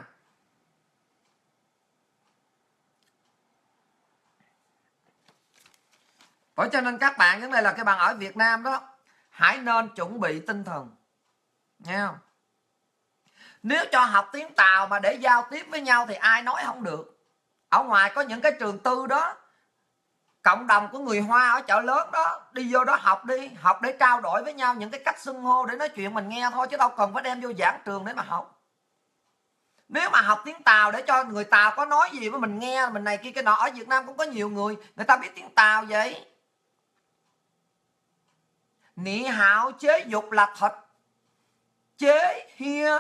Bởi cho nên các bạn vấn đề là cái bạn ở Việt Nam đó, hãy nên chuẩn bị tinh thần nha. Nếu cho học tiếng Tàu mà để giao tiếp với nhau thì ai nói không được. Ở ngoài có những cái trường tư đó, cộng đồng của người Hoa ở chợ lớn đó, đi vô đó học đi, học để trao đổi với nhau những cái cách xưng hô để nói chuyện mình nghe thôi, chứ đâu cần phải đem vô giảng trường để mà học. Nếu mà học tiếng Tàu để cho người Tàu có nói gì với mình nghe, mình này kia cái nọ, ở Việt Nam cũng có nhiều người ta biết tiếng Tàu vậy. Nị hạo chế dục là thịt, chế hia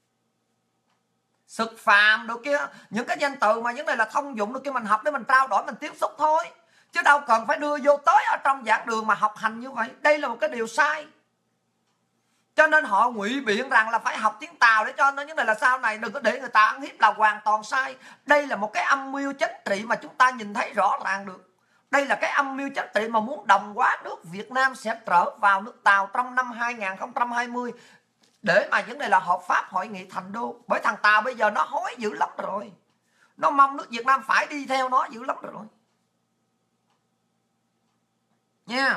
sực phàm đồ kia, những cái danh từ mà những này là thông dụng đồ kia, mình học để mình trao đổi, mình tiếp xúc thôi, chứ đâu cần phải đưa vô tới ở trong giảng đường mà học hành như vậy. Đây là một cái điều sai. Cho nên họ ngụy biện rằng là phải học tiếng Tàu để cho nó những này là sau này đừng có để người ta ăn hiếp, là hoàn toàn sai. Đây là một cái âm mưu chính trị mà chúng ta nhìn thấy rõ ràng được. Đây là cái âm mưu chính trị mà muốn đồng hóa nước Việt Nam sẽ trở vào nước Tàu trong năm 2020 để mà vấn đề là hợp pháp hội nghị thành đô. Bởi thằng Tàu bây giờ nó hối dữ lắm rồi, nó mong nước Việt Nam phải đi theo nó dữ lắm rồi. nha.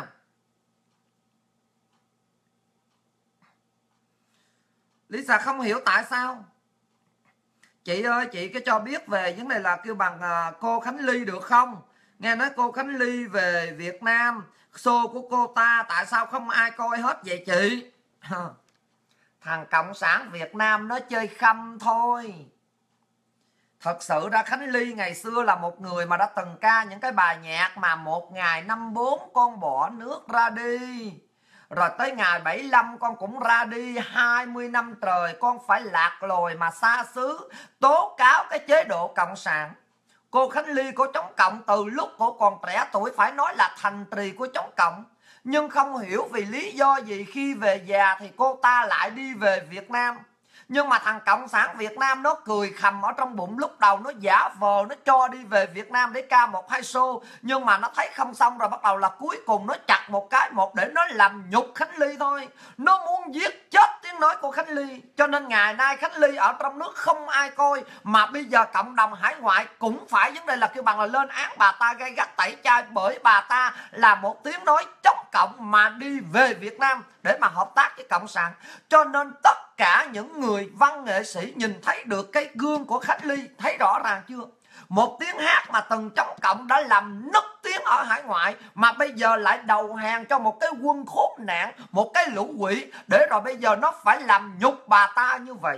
Lisa không hiểu tại sao. Chị ơi, chị cái cho biết về vấn đề là kêu bằng cô Khánh Ly được không? Nghe nói cô Khánh Ly về Việt Nam, show của cô ta tại sao không ai coi hết vậy chị? Thằng Cộng sản Việt Nam nó chơi khăm thôi. Thật sự ra Khánh Ly ngày xưa là một người mà đã từng ca những cái bài nhạc mà một ngày 54 con bỏ nước ra đi. Rồi tới ngày 75 con cũng ra đi, 20 năm trời con phải lạc lồi mà xa xứ tố cáo cái chế độ cộng sản. Cô Khánh Ly cô chống cộng từ lúc cô còn trẻ tuổi, phải nói là thành trì của chống cộng. Nhưng không hiểu vì lý do gì khi về già thì cô ta lại đi về Việt Nam. Nhưng mà thằng Cộng sản Việt Nam nó cười khầm ở trong bụng, lúc đầu nó giả vờ nó cho đi về Việt Nam để ca một hai show. Nhưng mà nó thấy không xong rồi bắt đầu là cuối cùng nó chặt một cái một để nó làm nhục Khánh Ly thôi. Nó muốn giết chết tiếng nói của Khánh Ly. Cho nên ngày nay Khánh Ly ở trong nước không ai coi, mà bây giờ cộng đồng hải ngoại cũng phải vấn đề là kêu bằng là lên án bà ta gay gắt tẩy chay, bởi bà ta là một tiếng nói chống cộng mà đi về Việt Nam để mà hợp tác với Cộng sản. Cho nên tất cả những người văn nghệ sĩ nhìn thấy được cái gương của Khánh Ly, thấy rõ ràng chưa? Một tiếng hát mà từng chống cộng đã làm nức tiếng ở hải ngoại, mà bây giờ lại đầu hàng cho một cái quân khốn nạn, một cái lũ quỷ, để rồi bây giờ nó phải làm nhục bà ta như vậy.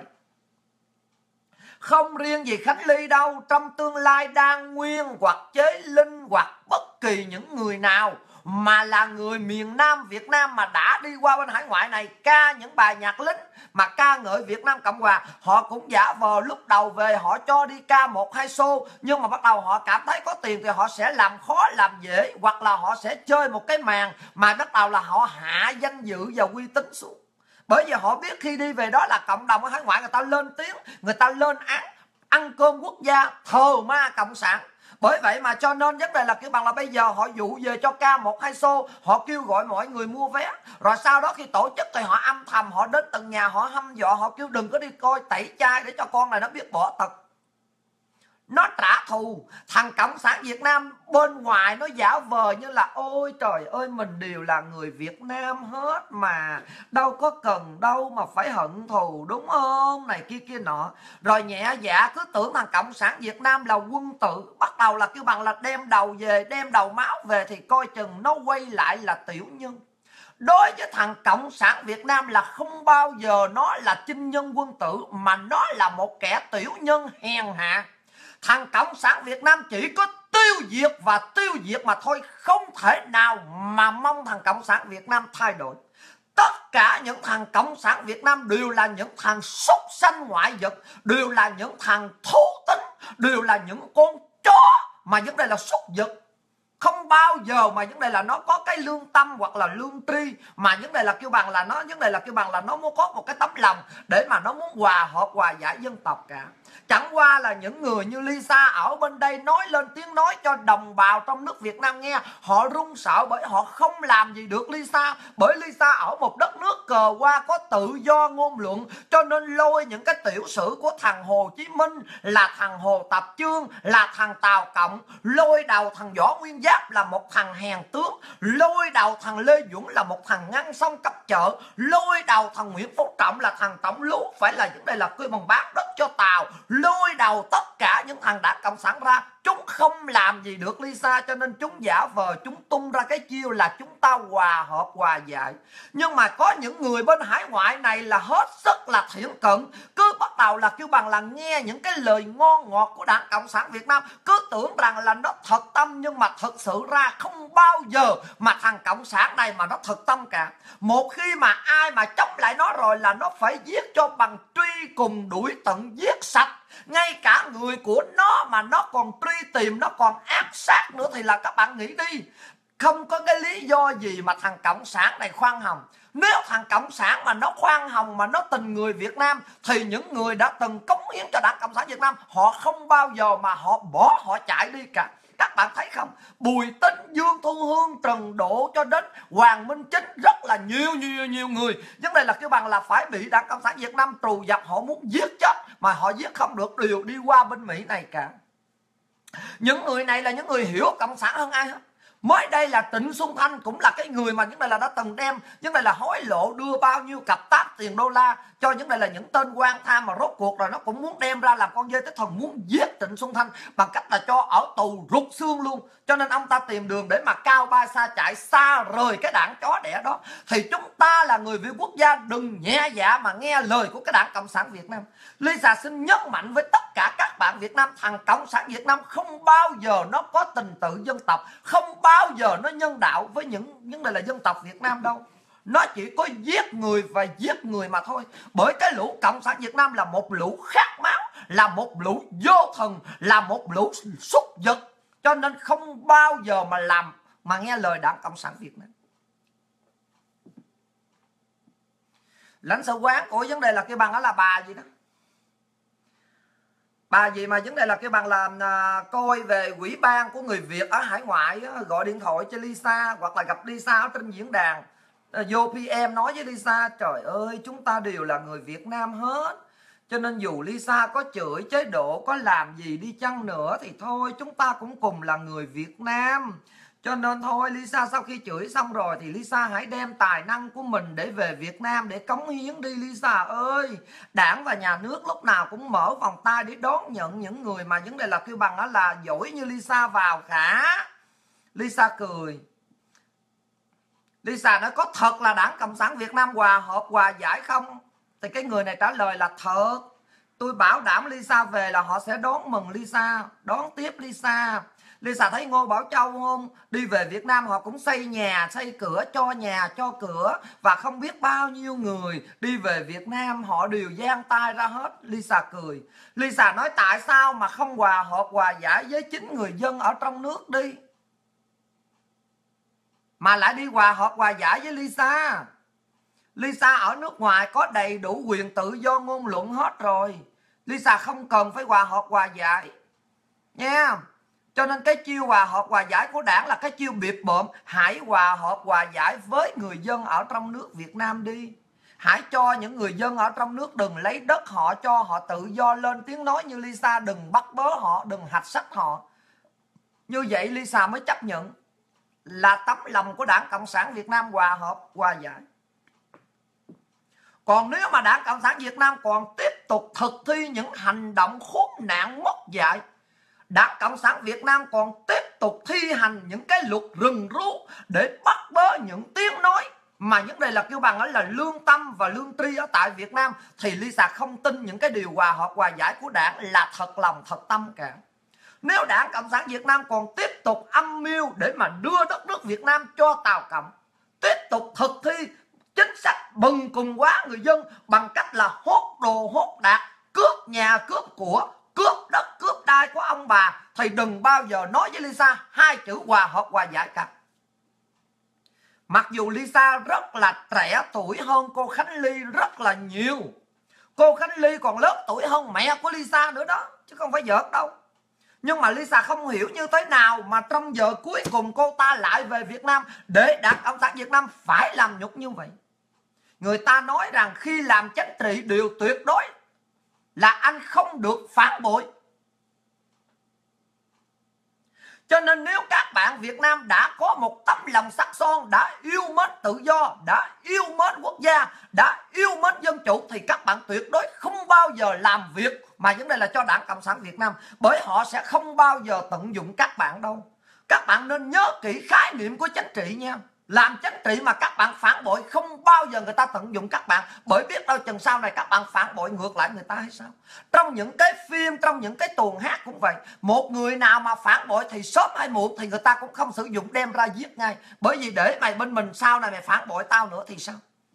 Không riêng gì Khánh Ly đâu, trong tương lai Đan Nguyên hoặc Chế Linh hoặc bất kỳ những người nào mà là người miền Nam Việt Nam mà đã đi qua bên hải ngoại này ca những bài nhạc lính mà ca ngợi Việt Nam Cộng Hòa, họ cũng giả vờ lúc đầu về họ cho đi ca một hai show, nhưng mà bắt đầu họ cảm thấy có tiền thì họ sẽ làm khó làm dễ, hoặc là họ sẽ chơi một cái màn mà bắt đầu là họ hạ danh dự và uy tín xuống. Bởi vì họ biết khi đi về đó là cộng đồng ở hải ngoại người ta lên tiếng, người ta lên án ăn cơm quốc gia, thờ ma cộng sản. Bởi vậy mà cho nên vấn đề là cái bằng là bây giờ họ dụ về cho ca một hai show, họ kêu gọi mọi người mua vé, rồi sau đó khi tổ chức thì họ âm thầm họ đến từng nhà họ hăm dọa, họ kêu đừng có đi coi, tẩy chay để cho con này nó biết bỏ tật, nó trả thù. Thằng Cộng sản Việt Nam bên ngoài nó giả vờ như là ôi trời ơi mình đều là người Việt Nam hết mà, đâu có cần đâu mà phải hận thù, đúng không, này kia kia nọ. Rồi nhẹ dạ cứ tưởng thằng Cộng sản Việt Nam là quân tử, bắt đầu là kêu bằng là đem đầu về, đem đầu máu về thì coi chừng nó quay lại là tiểu nhân. Đối với thằng Cộng sản Việt Nam là không bao giờ nó là chinh nhân quân tử, mà nó là một kẻ tiểu nhân hèn hạ. Thằng Cộng sản Việt Nam chỉ có tiêu diệt và tiêu diệt mà thôi, không thể nào mà mong thằng Cộng sản Việt Nam thay đổi. Tất cả những thằng Cộng sản Việt Nam đều là những thằng súc sanh ngoại vật, đều là những thằng thú tính, đều là những con chó mà vấn đề là súc vật. Không bao giờ mà vấn đề là nó có cái lương tâm hoặc là lương tri, mà vấn đề là kêu bằng là nó vấn đề là kêu bằng là nó muốn có một cái tấm lòng để mà nó muốn hòa hợp hòa giải dân tộc cả. Chẳng qua là những người như Lisa ở bên đây nói lên tiếng nói cho đồng bào trong nước Việt Nam nghe, họ run sợ bởi họ không làm gì được Lisa. Bởi Lisa ở một đất nước cờ hoa có tự do ngôn luận, cho nên lôi những cái tiểu sử của thằng Hồ Chí Minh, là thằng Hồ Tập Chương, là thằng Tào Cộng, lôi đầu thằng Võ Nguyên Giáp là một thằng hèn tướng, lôi đầu thằng Lê Duẩn là một thằng ngăn sông cấp chợ, lôi đầu thằng Nguyễn Phú Trọng là thằng tổng lú phải là vấn đề là cưới bằng bán đất cho Tàu, lôi đầu tất cả những thằng đã cộng sản ra. Chúng không làm gì được Lisa, cho nên chúng giả vờ, chúng tung ra cái chiêu là chúng ta hòa hợp hòa giải. Nhưng mà có những người bên hải ngoại này là hết sức là thiển cận, cứ bắt đầu là kêu bằng là nghe những cái lời ngon ngọt của Đảng Cộng sản Việt Nam, cứ tưởng rằng là nó thật tâm, nhưng mà thật sự ra không bao giờ mà thằng Cộng sản này mà nó thật tâm cả. Một khi mà ai mà chống lại nó rồi là nó phải giết cho bằng truy cùng đuổi tận, giết sạch. Ngay cả người của nó mà nó còn truy tìm, nó còn ác sát nữa thì là các bạn nghĩ đi. Không có cái lý do gì mà thằng Cộng sản này khoan hồng. Nếu thằng Cộng sản mà nó khoan hồng, mà nó tình người Việt Nam, thì những người đã từng cống hiến cho Đảng Cộng sản Việt Nam, họ không bao giờ mà họ bỏ, họ chạy đi cả. Các bạn thấy không? Bùi Tín, Dương Thu Hương, Trần Độ cho đến Hoàng Minh Chính, rất là nhiều người. Vấn đề là kêu bằng là phải bị Đảng Cộng sản Việt Nam trù dập, họ muốn giết chết mà họ giết không được, đều đi qua bên Mỹ này cả. Những người này là những người hiểu Cộng sản hơn ai hết. Mới đây là Trịnh Xuân Thanh cũng là cái người mà những này là đã từng đem những này là hối lộ, đưa bao nhiêu cặp táp tiền đô la cho những này là những tên quan tham, mà rốt cuộc rồi nó cũng muốn đem ra làm con dê tới thần, muốn giết Trịnh Xuân Thanh bằng cách là cho ở tù rút xương luôn. Cho nên ông ta tìm đường để mà cao bay xa chạy, xa rời cái đảng chó đẻ đó. Thì chúng ta là người Việt quốc gia đừng nhẹ dạ mà nghe lời của cái đảng Cộng sản Việt Nam. Lisa xin nhấn mạnh với tất cả các bạn Việt Nam, thằng Cộng sản Việt Nam không bao giờ nó có tình tự dân tộc, không bao giờ nó nhân đạo với những này là dân tộc Việt Nam đâu. Nó chỉ có giết người và giết người mà thôi. Bởi cái lũ Cộng sản Việt Nam là một lũ khát máu, là một lũ vô thần, là một lũ súc vật. Cho nên không bao giờ mà nghe lời đảng Cộng sản Việt Nam. Lãnh sự quán của vấn đề là cái bằng đó là bà gì đó, bà gì mà vấn đề là cái bằng là coi về ủy ban của người Việt ở hải ngoại á, gọi điện thoại cho Lisa hoặc là gặp Lisa ở trên diễn đàn, vô PM nói với Lisa trời ơi chúng ta đều là người Việt Nam hết, cho nên dù Lisa có chửi chế độ, có làm gì đi chăng nữa thì thôi chúng ta cũng cùng là người Việt Nam. Cho nên thôi Lisa sau khi chửi xong rồi thì Lisa hãy đem tài năng của mình để về Việt Nam để cống hiến đi Lisa ơi. Đảng và nhà nước lúc nào cũng mở vòng tay để đón nhận những người mà vấn đề là kêu bằng đó là giỏi như Lisa vào cả. Lisa cười. Lisa nói có thật là đảng Cộng sản Việt Nam hòa hợp hòa giải không? Thì cái người này trả lời là thật. Tôi bảo đảm Lisa về là họ sẽ đón mừng Lisa, đón tiếp Lisa. Lisa thấy Ngô Bảo Châu không? Đi về Việt Nam họ cũng xây nhà, xây cửa, cho nhà, cho cửa. Và không biết bao nhiêu người đi về Việt Nam họ đều giang tay ra hết. Lisa cười. Lisa nói tại sao mà không hòa hợp hòa giải với chính người dân ở trong nước đi, mà lại đi hòa hợp hòa giải với Lisa. Lisa ở nước ngoài có đầy đủ quyền tự do ngôn luận hết rồi. Lisa không cần phải hòa hợp hòa giải nha. Cho nên cái chiêu hòa hợp hòa giải của đảng là cái chiêu bịp bợm. Hãy hòa hợp hòa giải với người dân ở trong nước Việt Nam đi. Hãy cho những người dân ở trong nước đừng lấy đất họ, cho họ tự do lên tiếng nói như Lisa, đừng bắt bớ họ, đừng hạch sách họ. Như vậy Lisa mới chấp nhận là tấm lòng của đảng Cộng sản Việt Nam hòa hợp hòa giải. Còn nếu mà đảng Cộng sản Việt Nam còn tiếp tục thực thi những hành động khốn nạn mất dạy, đảng Cộng sản Việt Nam còn tiếp tục thi hành những cái luật rừng rú để bắt bớ những tiếng nói mà những đây là kêu bằng là lương tâm và lương tri ở tại Việt Nam, thì Lisa không tin những cái điều hòa hợp hòa giải của đảng là thật lòng thật tâm cả. Nếu đảng Cộng sản Việt Nam còn tiếp tục âm mưu để mà đưa đất nước Việt Nam cho Tàu Cộng, tiếp tục thực thi chính sách bần cùng quá người dân bằng cách là hốt đồ hốt đạc, cướp nhà cướp của, cướp đất cướp đai của ông bà, thì đừng bao giờ nói với Lisa hai chữ hòa hợp hòa giải cả. Mặc dù Lisa rất là trẻ tuổi hơn cô Khánh Ly rất là nhiều. Cô Khánh Ly còn lớn tuổi hơn mẹ của Lisa nữa đó, chứ không phải giỡn đâu. Nhưng mà Lisa không hiểu như thế nào mà trong giờ cuối cùng cô ta lại về Việt Nam để đảng Cộng sản Việt Nam phải làm nhục như vậy. Người ta nói rằng khi làm chính trị điều tuyệt đối là anh không được phản bội. Cho nên nếu các bạn Việt Nam đã có một tấm lòng sắc son, đã yêu mến tự do, đã yêu mến quốc gia, đã yêu mến dân chủ, thì các bạn tuyệt đối không bao giờ làm việc mà vấn đề là cho đảng Cộng sản Việt Nam. Bởi họ sẽ không bao giờ tận dụng các bạn đâu. Các bạn nên nhớ kỹ khái niệm của chính trị nha. Làm chính trị mà các bạn phản bội không bao giờ người ta tận dụng các bạn. Bởi biết đâu chừng sau này các bạn phản bội ngược lại người ta hay sao. Trong những cái phim, trong những cái tuồng hát cũng vậy. Một người nào mà phản bội thì sớm hay muộn thì người ta cũng không sử dụng đem ra giết ngay. Bởi vì để mày bên mình sau này mày phản bội tao nữa thì sao.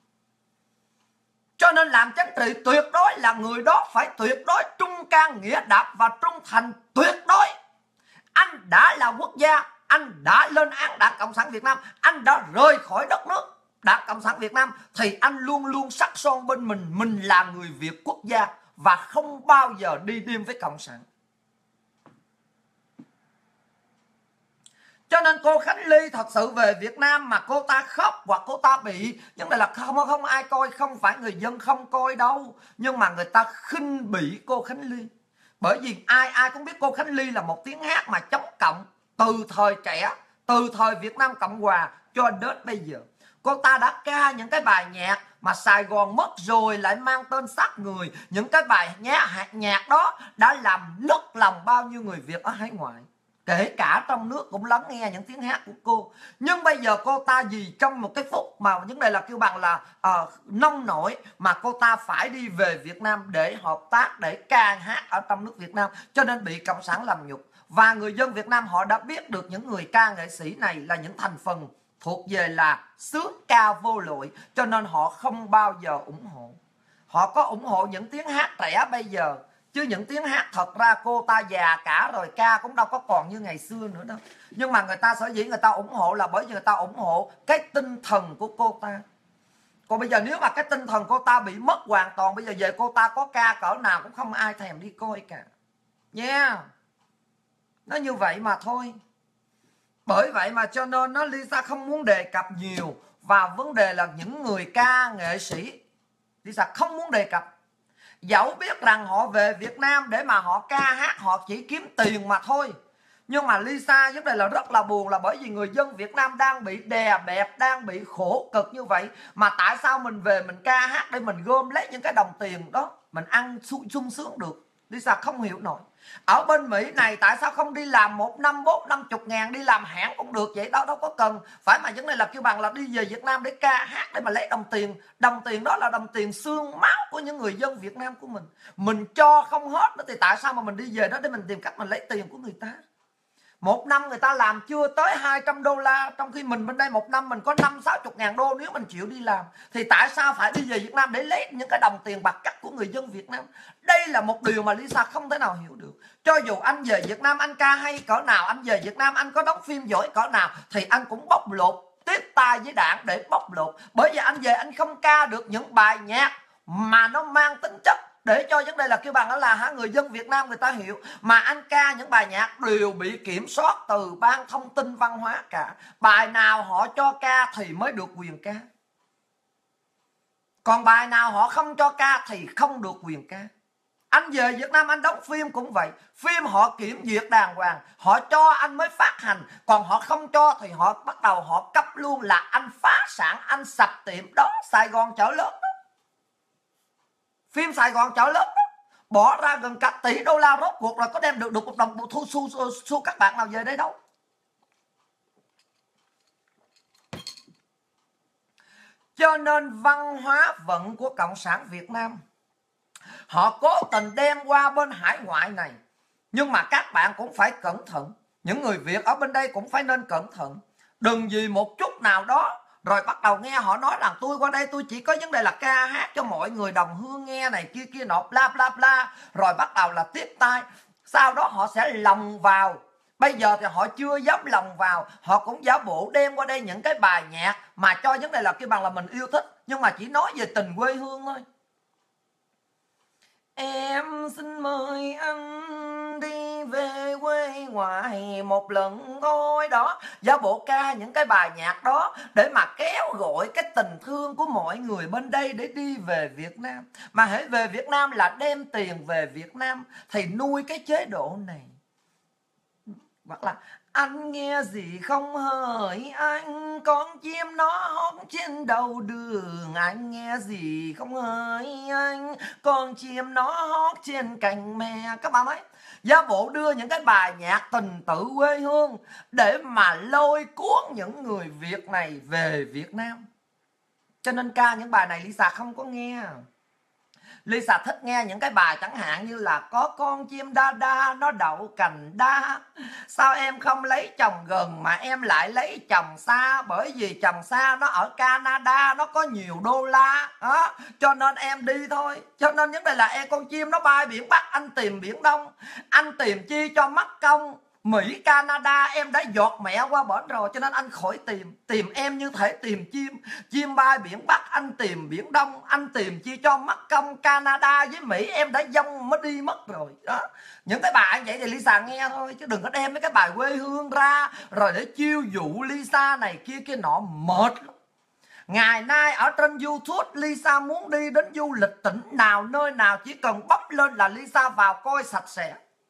Cho nên làm chính trị tuyệt đối là người đó phải tuyệt đối trung can nghĩa đạp và trung thành tuyệt đối. Anh đã là quốc gia, anh đã lên án đảng Cộng sản Việt Nam, anh đã rời khỏi đất nước đảng Cộng sản Việt Nam, thì anh luôn luôn sắc son bên mình là người Việt quốc gia và không bao giờ đi đêm với Cộng sản. Cho nên cô Khánh Ly thật sự về Việt Nam mà cô ta khóc hoặc cô ta bị, nhưng đây là không ai coi, không phải người dân không coi đâu, nhưng mà người ta khinh bỉ cô Khánh Ly. Bởi vì ai cũng biết cô Khánh Ly là một tiếng hát mà chống cộng từ thời trẻ, từ thời Việt Nam Cộng Hòa cho đến bây giờ. Cô ta đã ca những cái bài nhạc mà Sài Gòn mất rồi lại mang tên xác người. Những cái bài nhạc đó đã làm nức lòng bao nhiêu người Việt ở hải ngoại, kể cả trong nước cũng lắng nghe những tiếng hát của cô. Nhưng bây giờ cô ta vì trong một cái phút mà vấn đề là kêu bằng là nông nổi mà cô ta phải đi về Việt Nam để hợp tác, để ca hát ở trong nước Việt Nam, cho nên bị Cộng sản làm nhục. Và người dân Việt Nam họ đã biết được những người ca nghệ sĩ này là những thành phần thuộc về là sướng ca vô lỗi, cho nên họ không bao giờ ủng hộ. Họ có ủng hộ những tiếng hát trẻ bây giờ, chứ những tiếng hát thật ra cô ta già cả rồi, ca cũng đâu có còn như ngày xưa nữa đâu. Nhưng mà người ta sở dĩ người ta ủng hộ là bởi vì người ta ủng hộ cái tinh thần của cô ta. Còn bây giờ nếu mà cái tinh thần cô ta bị mất hoàn toàn, bây giờ về cô ta có ca cỡ nào cũng không ai thèm đi coi cả. Yeah, nó như vậy mà thôi. Bởi vậy mà cho nên Lisa không muốn đề cập nhiều vào vấn đề là những người ca nghệ sĩ. Lisa không muốn đề cập. Dẫu biết rằng họ về Việt Nam để mà họ ca hát, họ chỉ kiếm tiền mà thôi. Nhưng mà Lisa vấn đề là rất là buồn, là bởi vì người dân Việt Nam đang bị đè bẹp, đang bị khổ cực như vậy. Mà tại sao mình về mình ca hát để mình gom lấy những cái đồng tiền đó, mình ăn sung sướng được. Lisa không hiểu nổi. Ở bên Mỹ này tại sao không đi làm 1 năm 40-50 ngàn, đi làm hãng cũng được vậy đó, đâu có cần phải mà vấn đề là kêu bằng là đi về Việt Nam để ca hát để mà lấy đồng tiền. Đồng tiền đó là đồng tiền xương máu của những người dân Việt Nam của mình cho không hết đó, thì tại sao mà mình đi về đó để mình tìm cách mình lấy tiền của người ta. 1 năm người ta làm chưa tới 200 đô la, trong khi mình bên đây 1 năm mình có 50-60 ngàn đô nếu mình chịu đi làm. Thì tại sao phải đi về Việt Nam để lấy những cái đồng tiền bạc cắt của người dân Việt Nam? Đây là một điều mà Lisa không thể nào hiểu được. Cho dù anh về Việt Nam anh ca hay cỡ nào, anh về Việt Nam anh có đóng phim giỏi cỡ nào, thì anh cũng bóc lột, tiếp tay với đảng để bóc lột. Bởi vì anh về anh không ca được những bài nhạc mà nó mang tính chất để cho vấn đề là kêu bằng đó là người dân Việt Nam người ta hiểu, mà anh ca những bài nhạc đều bị kiểm soát từ Ban Thông tin Văn hóa cả. Bài nào họ cho ca thì mới được quyền ca, còn bài nào họ không cho ca thì không được quyền ca. Anh về Việt Nam anh đóng phim cũng vậy, phim họ kiểm duyệt đàng hoàng, họ cho anh mới phát hành, còn họ không cho thì họ bắt đầu họ cấp luôn là anh phá sản, anh sập tiệm đó. Sài Gòn chợ lớn đó, phim Sài Gòn chợ lớn đó, bỏ ra gần cả tỷ đô la, rốt cuộc rồi có đem được một đồng thu xu các bạn nào về đây đâu. Cho nên văn hóa vận của Cộng sản Việt Nam họ cố tình đem qua bên hải ngoại này. Nhưng mà các bạn cũng phải cẩn thận, những người Việt ở bên đây cũng phải nên cẩn thận. Đừng vì một chút nào đó rồi bắt đầu nghe họ nói rằng tôi qua đây tôi chỉ có vấn đề là ca hát cho mọi người đồng hương nghe này kia kia nọ bla bla bla, rồi bắt đầu là tiếp tay. Sau đó họ sẽ lồng vào. Bây giờ thì họ chưa dám lồng vào, họ cũng giả bộ đem qua đây những cái bài nhạc mà cho vấn đề là cái bằng là mình yêu thích, nhưng mà chỉ nói về tình quê hương thôi. Em xin mời anh đi về quê ngoài một lần thôi đó. Giả bộ ca những cái bài nhạc đó để mà kéo gọi cái tình thương của mọi người bên đây để đi về Việt Nam. Mà hãy về Việt Nam là đem tiền về Việt Nam thì nuôi cái chế độ này. Hoặc là anh nghe gì không hỡi anh, con chim nó hót trên đầu đường. Anh nghe gì không hỡi anh, con chim nó hót trên cành me. Các bạn thấy giả bộ đưa những cái bài nhạc tình tự quê hương để mà lôi cuốn những người Việt này về Việt Nam. Cho nên ca những bài này Lisa không có nghe. Lisa thích nghe những cái bài chẳng hạn như là có con chim đa đa nó đậu cành đa, sao em không lấy chồng gần mà em lại lấy chồng xa, bởi vì chồng xa nó ở Canada nó có nhiều đô la đó, cho nên em đi thôi. Cho nên vấn đề là em con chim nó bay biển Bắc, anh tìm biển Đông, anh tìm chi cho mắc công. Mỹ, Canada em đã giọt mẹ qua bển rồi, cho nên anh khỏi tìm em như thể tìm chim bay biển Bắc, anh tìm biển Đông, anh tìm chi cho mắc công. Canada với Mỹ em đã dông mới đi mất rồi đó. Những cái bài vậy thì Lisa nghe thôi, chứ đừng có đem mấy cái bài quê hương ra rồi để chiêu dụ Lisa này kia kia nọ, mệt lắm. Ngày nay ở trên YouTube Lisa muốn đi đến du lịch tỉnh nào nơi nào chỉ cần bấm lên là Lisa vào coi sạch sẽ.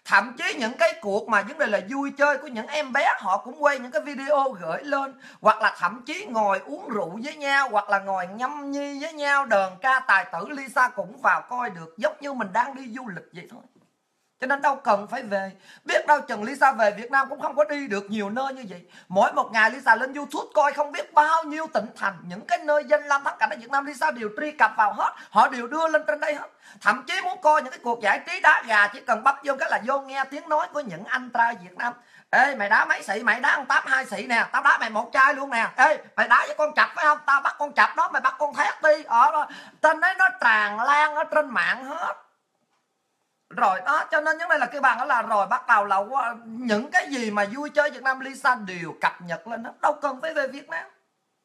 Thậm chí những cái cuộc mà vấn đề là vui chơi của những em bé, họ cũng quay những cái video gửi lên. Hoặc là thậm chí ngồi uống rượu với nhau, hoặc là ngồi nhâm nhi với nhau, đờn ca tài tử, Lisa cũng vào coi được, giống như mình đang đi du lịch vậy thôi. Cho nên đâu cần phải về. Biết đâu chừng Lisa về Việt Nam cũng không có đi được nhiều nơi như vậy. Mỗi một ngày Lisa lên YouTube coi không biết bao nhiêu tỉnh thành, những cái nơi danh lam thắng cảnh ở Việt Nam Lisa đều truy cập vào hết. Họ đều đưa lên trên đây hết. Thậm chí muốn coi những cái cuộc giải trí đá gà, chỉ cần bấm vô cái là vô nghe tiếng nói của những anh trai Việt Nam. Ê mày đá mấy xị, mày đá con Tám 2 xị nè, tao đá mày 1 chai luôn nè. Ê mày đá với con chập phải không, tao bắt con chập đó, mày bắt con thét đi. Tên đấy nó tràn lan ở trên mạng hết rồi đó. Cho nên những đây là cái bàn đó là rồi bắt đầu là những cái gì mà vui chơi Việt Nam Lisa đều cập nhật lên đó, đâu cần phải về Việt Nam,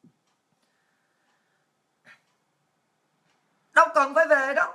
đâu cần phải về đâu.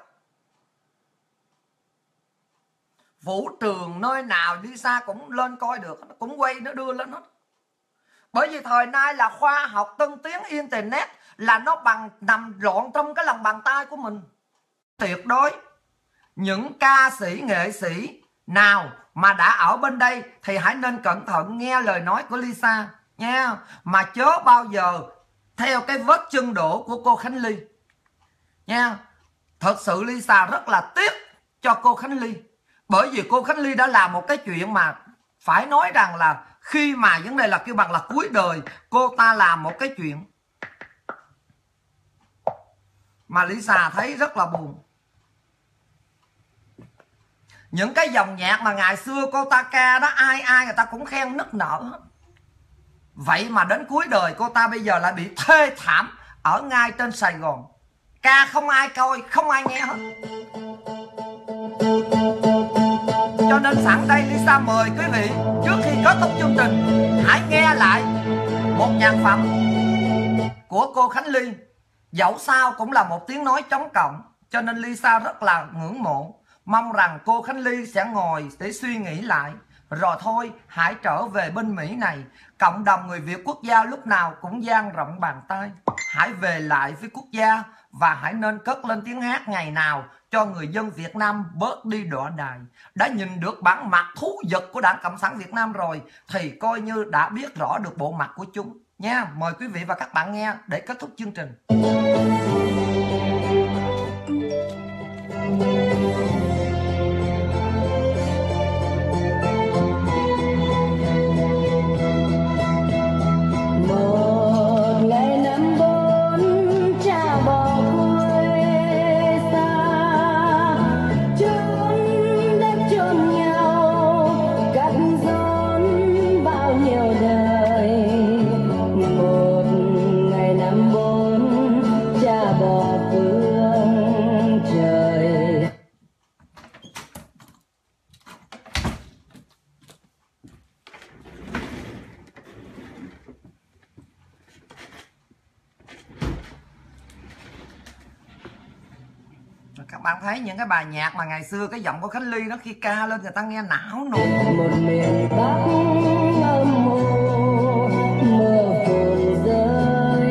Vũ trường nơi nào Lisa cũng lên coi được, cũng quay nó đưa lên hết. Bởi vì thời nay là khoa học tân tiến, internet là nó nằm lộn trong cái lòng bàn tay của mình. Tuyệt đối những ca sĩ nghệ sĩ nào mà đã ở bên đây thì hãy nên cẩn thận nghe lời nói của Lisa nha, mà chớ bao giờ theo cái vết chân đổ của cô Khánh Ly nha. Thật sự Lisa rất là tiếc cho cô Khánh Ly, bởi vì cô Khánh Ly đã làm một cái chuyện mà phải nói rằng là khi mà vấn đề là kêu bằng là cuối đời, cô ta làm một cái chuyện mà Lisa thấy rất là buồn. Những cái dòng nhạc mà ngày xưa cô ta ca đó, ai người ta cũng khen nức nở hết. Vậy mà đến cuối đời cô ta bây giờ lại bị thê thảm ở ngay trên Sài Gòn. Ca không ai coi, không ai nghe hết. Cho nên sẵn đây Lisa mời quý vị, trước khi kết thúc chương trình, hãy nghe lại một nhạc phẩm của cô Khánh Ly. Dẫu sao cũng là một tiếng nói chống cộng, cho nên Lisa rất là ngưỡng mộ. Mong rằng cô Khánh Ly sẽ ngồi để suy nghĩ lại, rồi thôi hãy trở về bên Mỹ này. Cộng đồng người Việt quốc gia lúc nào cũng dang rộng bàn tay. Hãy về lại với quốc gia và hãy nên cất lên tiếng hát ngày nào cho người dân Việt Nam bớt đi đọa đài. Đã nhìn được bản mặt thú vật của Đảng Cộng sản Việt Nam rồi thì coi như đã biết rõ được bộ mặt của chúng nha. Mời quý vị và các bạn nghe để kết thúc chương trình. Các bạn thấy những cái bài nhạc mà ngày xưa cái giọng của Khánh Ly nó khi ca lên người ta nghe não nổ. Một miền Bắc âm u, mưa phùn rơi.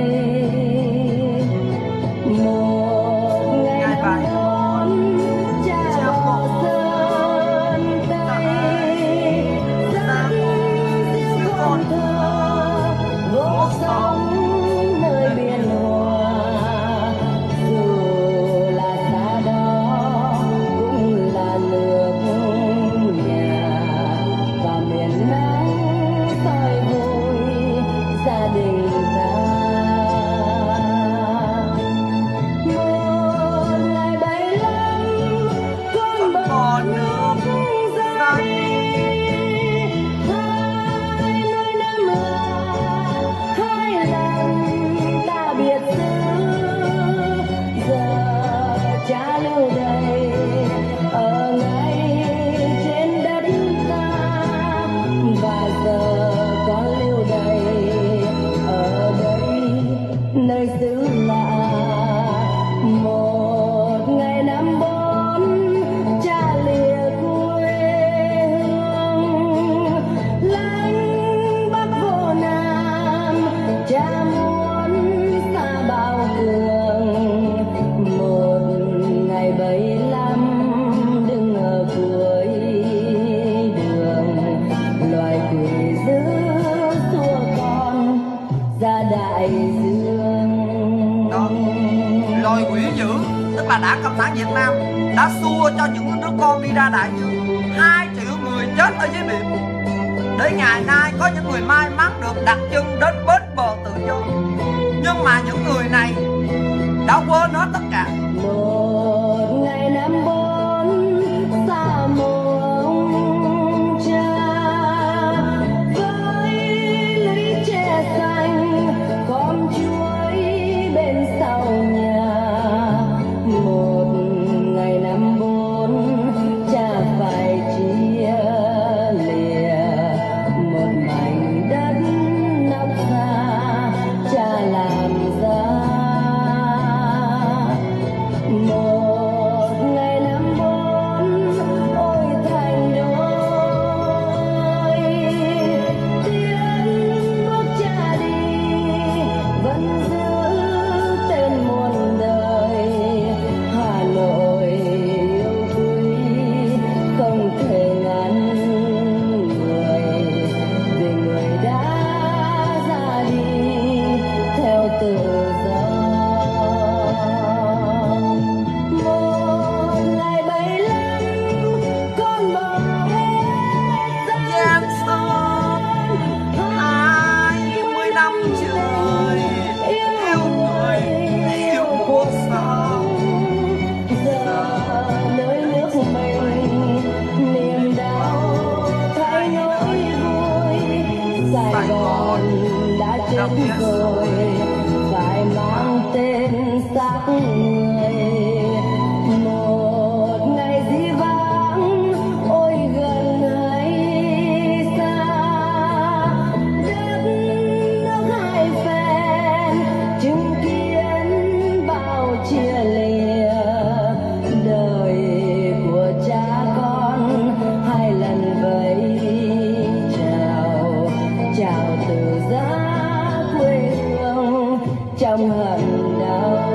Một ngày đón cha bò sơn Tây, dắt riêng con thơ vỗ sóng nơi biển hòa. Dù là xa đó cũng là nước nhà, và miền nắng soi Đảng Cộng sản Việt Nam đã xua cho những đứa con đi ra đại dương, 2 triệu người chết ở dưới biển, để ngày nay có những người may mắn được đặt chân đến bến bờ tự do. Nhưng mà những người này đã quên hết tất cả. Một ngày năm bốn xa mồ ông cha, với lũy tre xanh khóm chuối bên sau nhà. Một ngày năm bốn cha phải chia lìa một mảnh đất nóc xa cha làm ra. Một ngày năm bốn ôi thành đôi, tiếng bước cha đi vẫn giữ tên muôn đời. Hà Nội yêu quý không thể ngăn người, vì người đã ra đi theo tự do. Một ngày 75 con bò hết Giang Sơn 20 năm trời, yêu người yêu cuộc sống. giờ nơi nước mình niềm đau thay nỗi vui. Sài Gòn đã chết rồi, phải mang tên xác người. Một ngày dĩ vãng ôi gần hay xa, đất nước hai phen chứng kiến bao chia lìa. Đời của cha con hai lần vẫy chào, chào từ giá quê hương trong hận đau.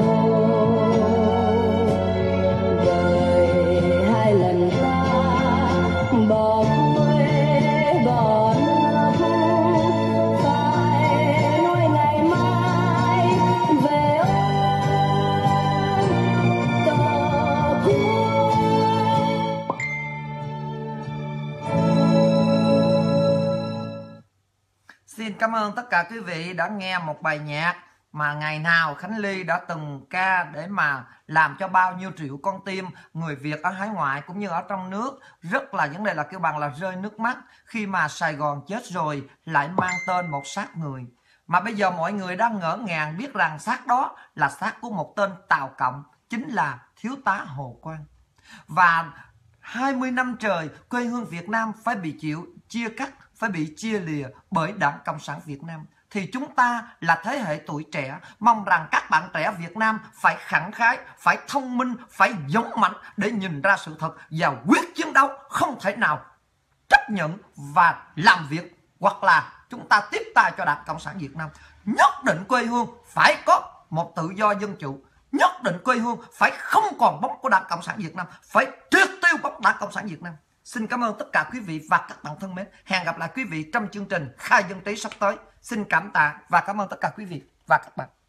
Đời hai lần ta bỏ quê bỏ nước, phải nuôi ngày mai về ôm tổ quốc. Xin cảm ơn tất cả quý vị đã nghe một bài nhạc mà ngày nào Khánh Ly đã từng ca để mà làm cho bao nhiêu triệu con tim người Việt ở hải ngoại cũng như ở trong nước rất là vấn đề là kêu bằng là rơi nước mắt khi mà Sài Gòn chết rồi lại mang tên một xác người. Mà bây giờ mọi người đang ngỡ ngàng biết rằng xác đó là xác của một tên Tàu Cộng, chính là Thiếu tá Hồ Quang. Và 20 năm trời quê hương Việt Nam phải bị chịu chia cắt, phải bị chia lìa bởi Đảng Cộng sản Việt Nam. Thì chúng ta là thế hệ tuổi trẻ mong rằng các bạn trẻ Việt Nam phải khẳng khái, phải thông minh, phải dũng mạnh để nhìn ra sự thật và quyết chiến đấu, không thể nào chấp nhận và làm việc hoặc là chúng ta tiếp tay cho Đảng Cộng sản Việt Nam. Nhất định quê hương phải có một tự do dân chủ, nhất định quê hương phải không còn bóng của Đảng Cộng sản Việt Nam, phải triệt tiêu bóng Đảng Cộng sản Việt Nam. Xin cảm ơn tất cả quý vị và các bạn thân mến. Hẹn gặp lại quý vị trong chương trình Khai Dân Trí sắp tới. Xin cảm tạ và cảm ơn tất cả quý vị và các bạn.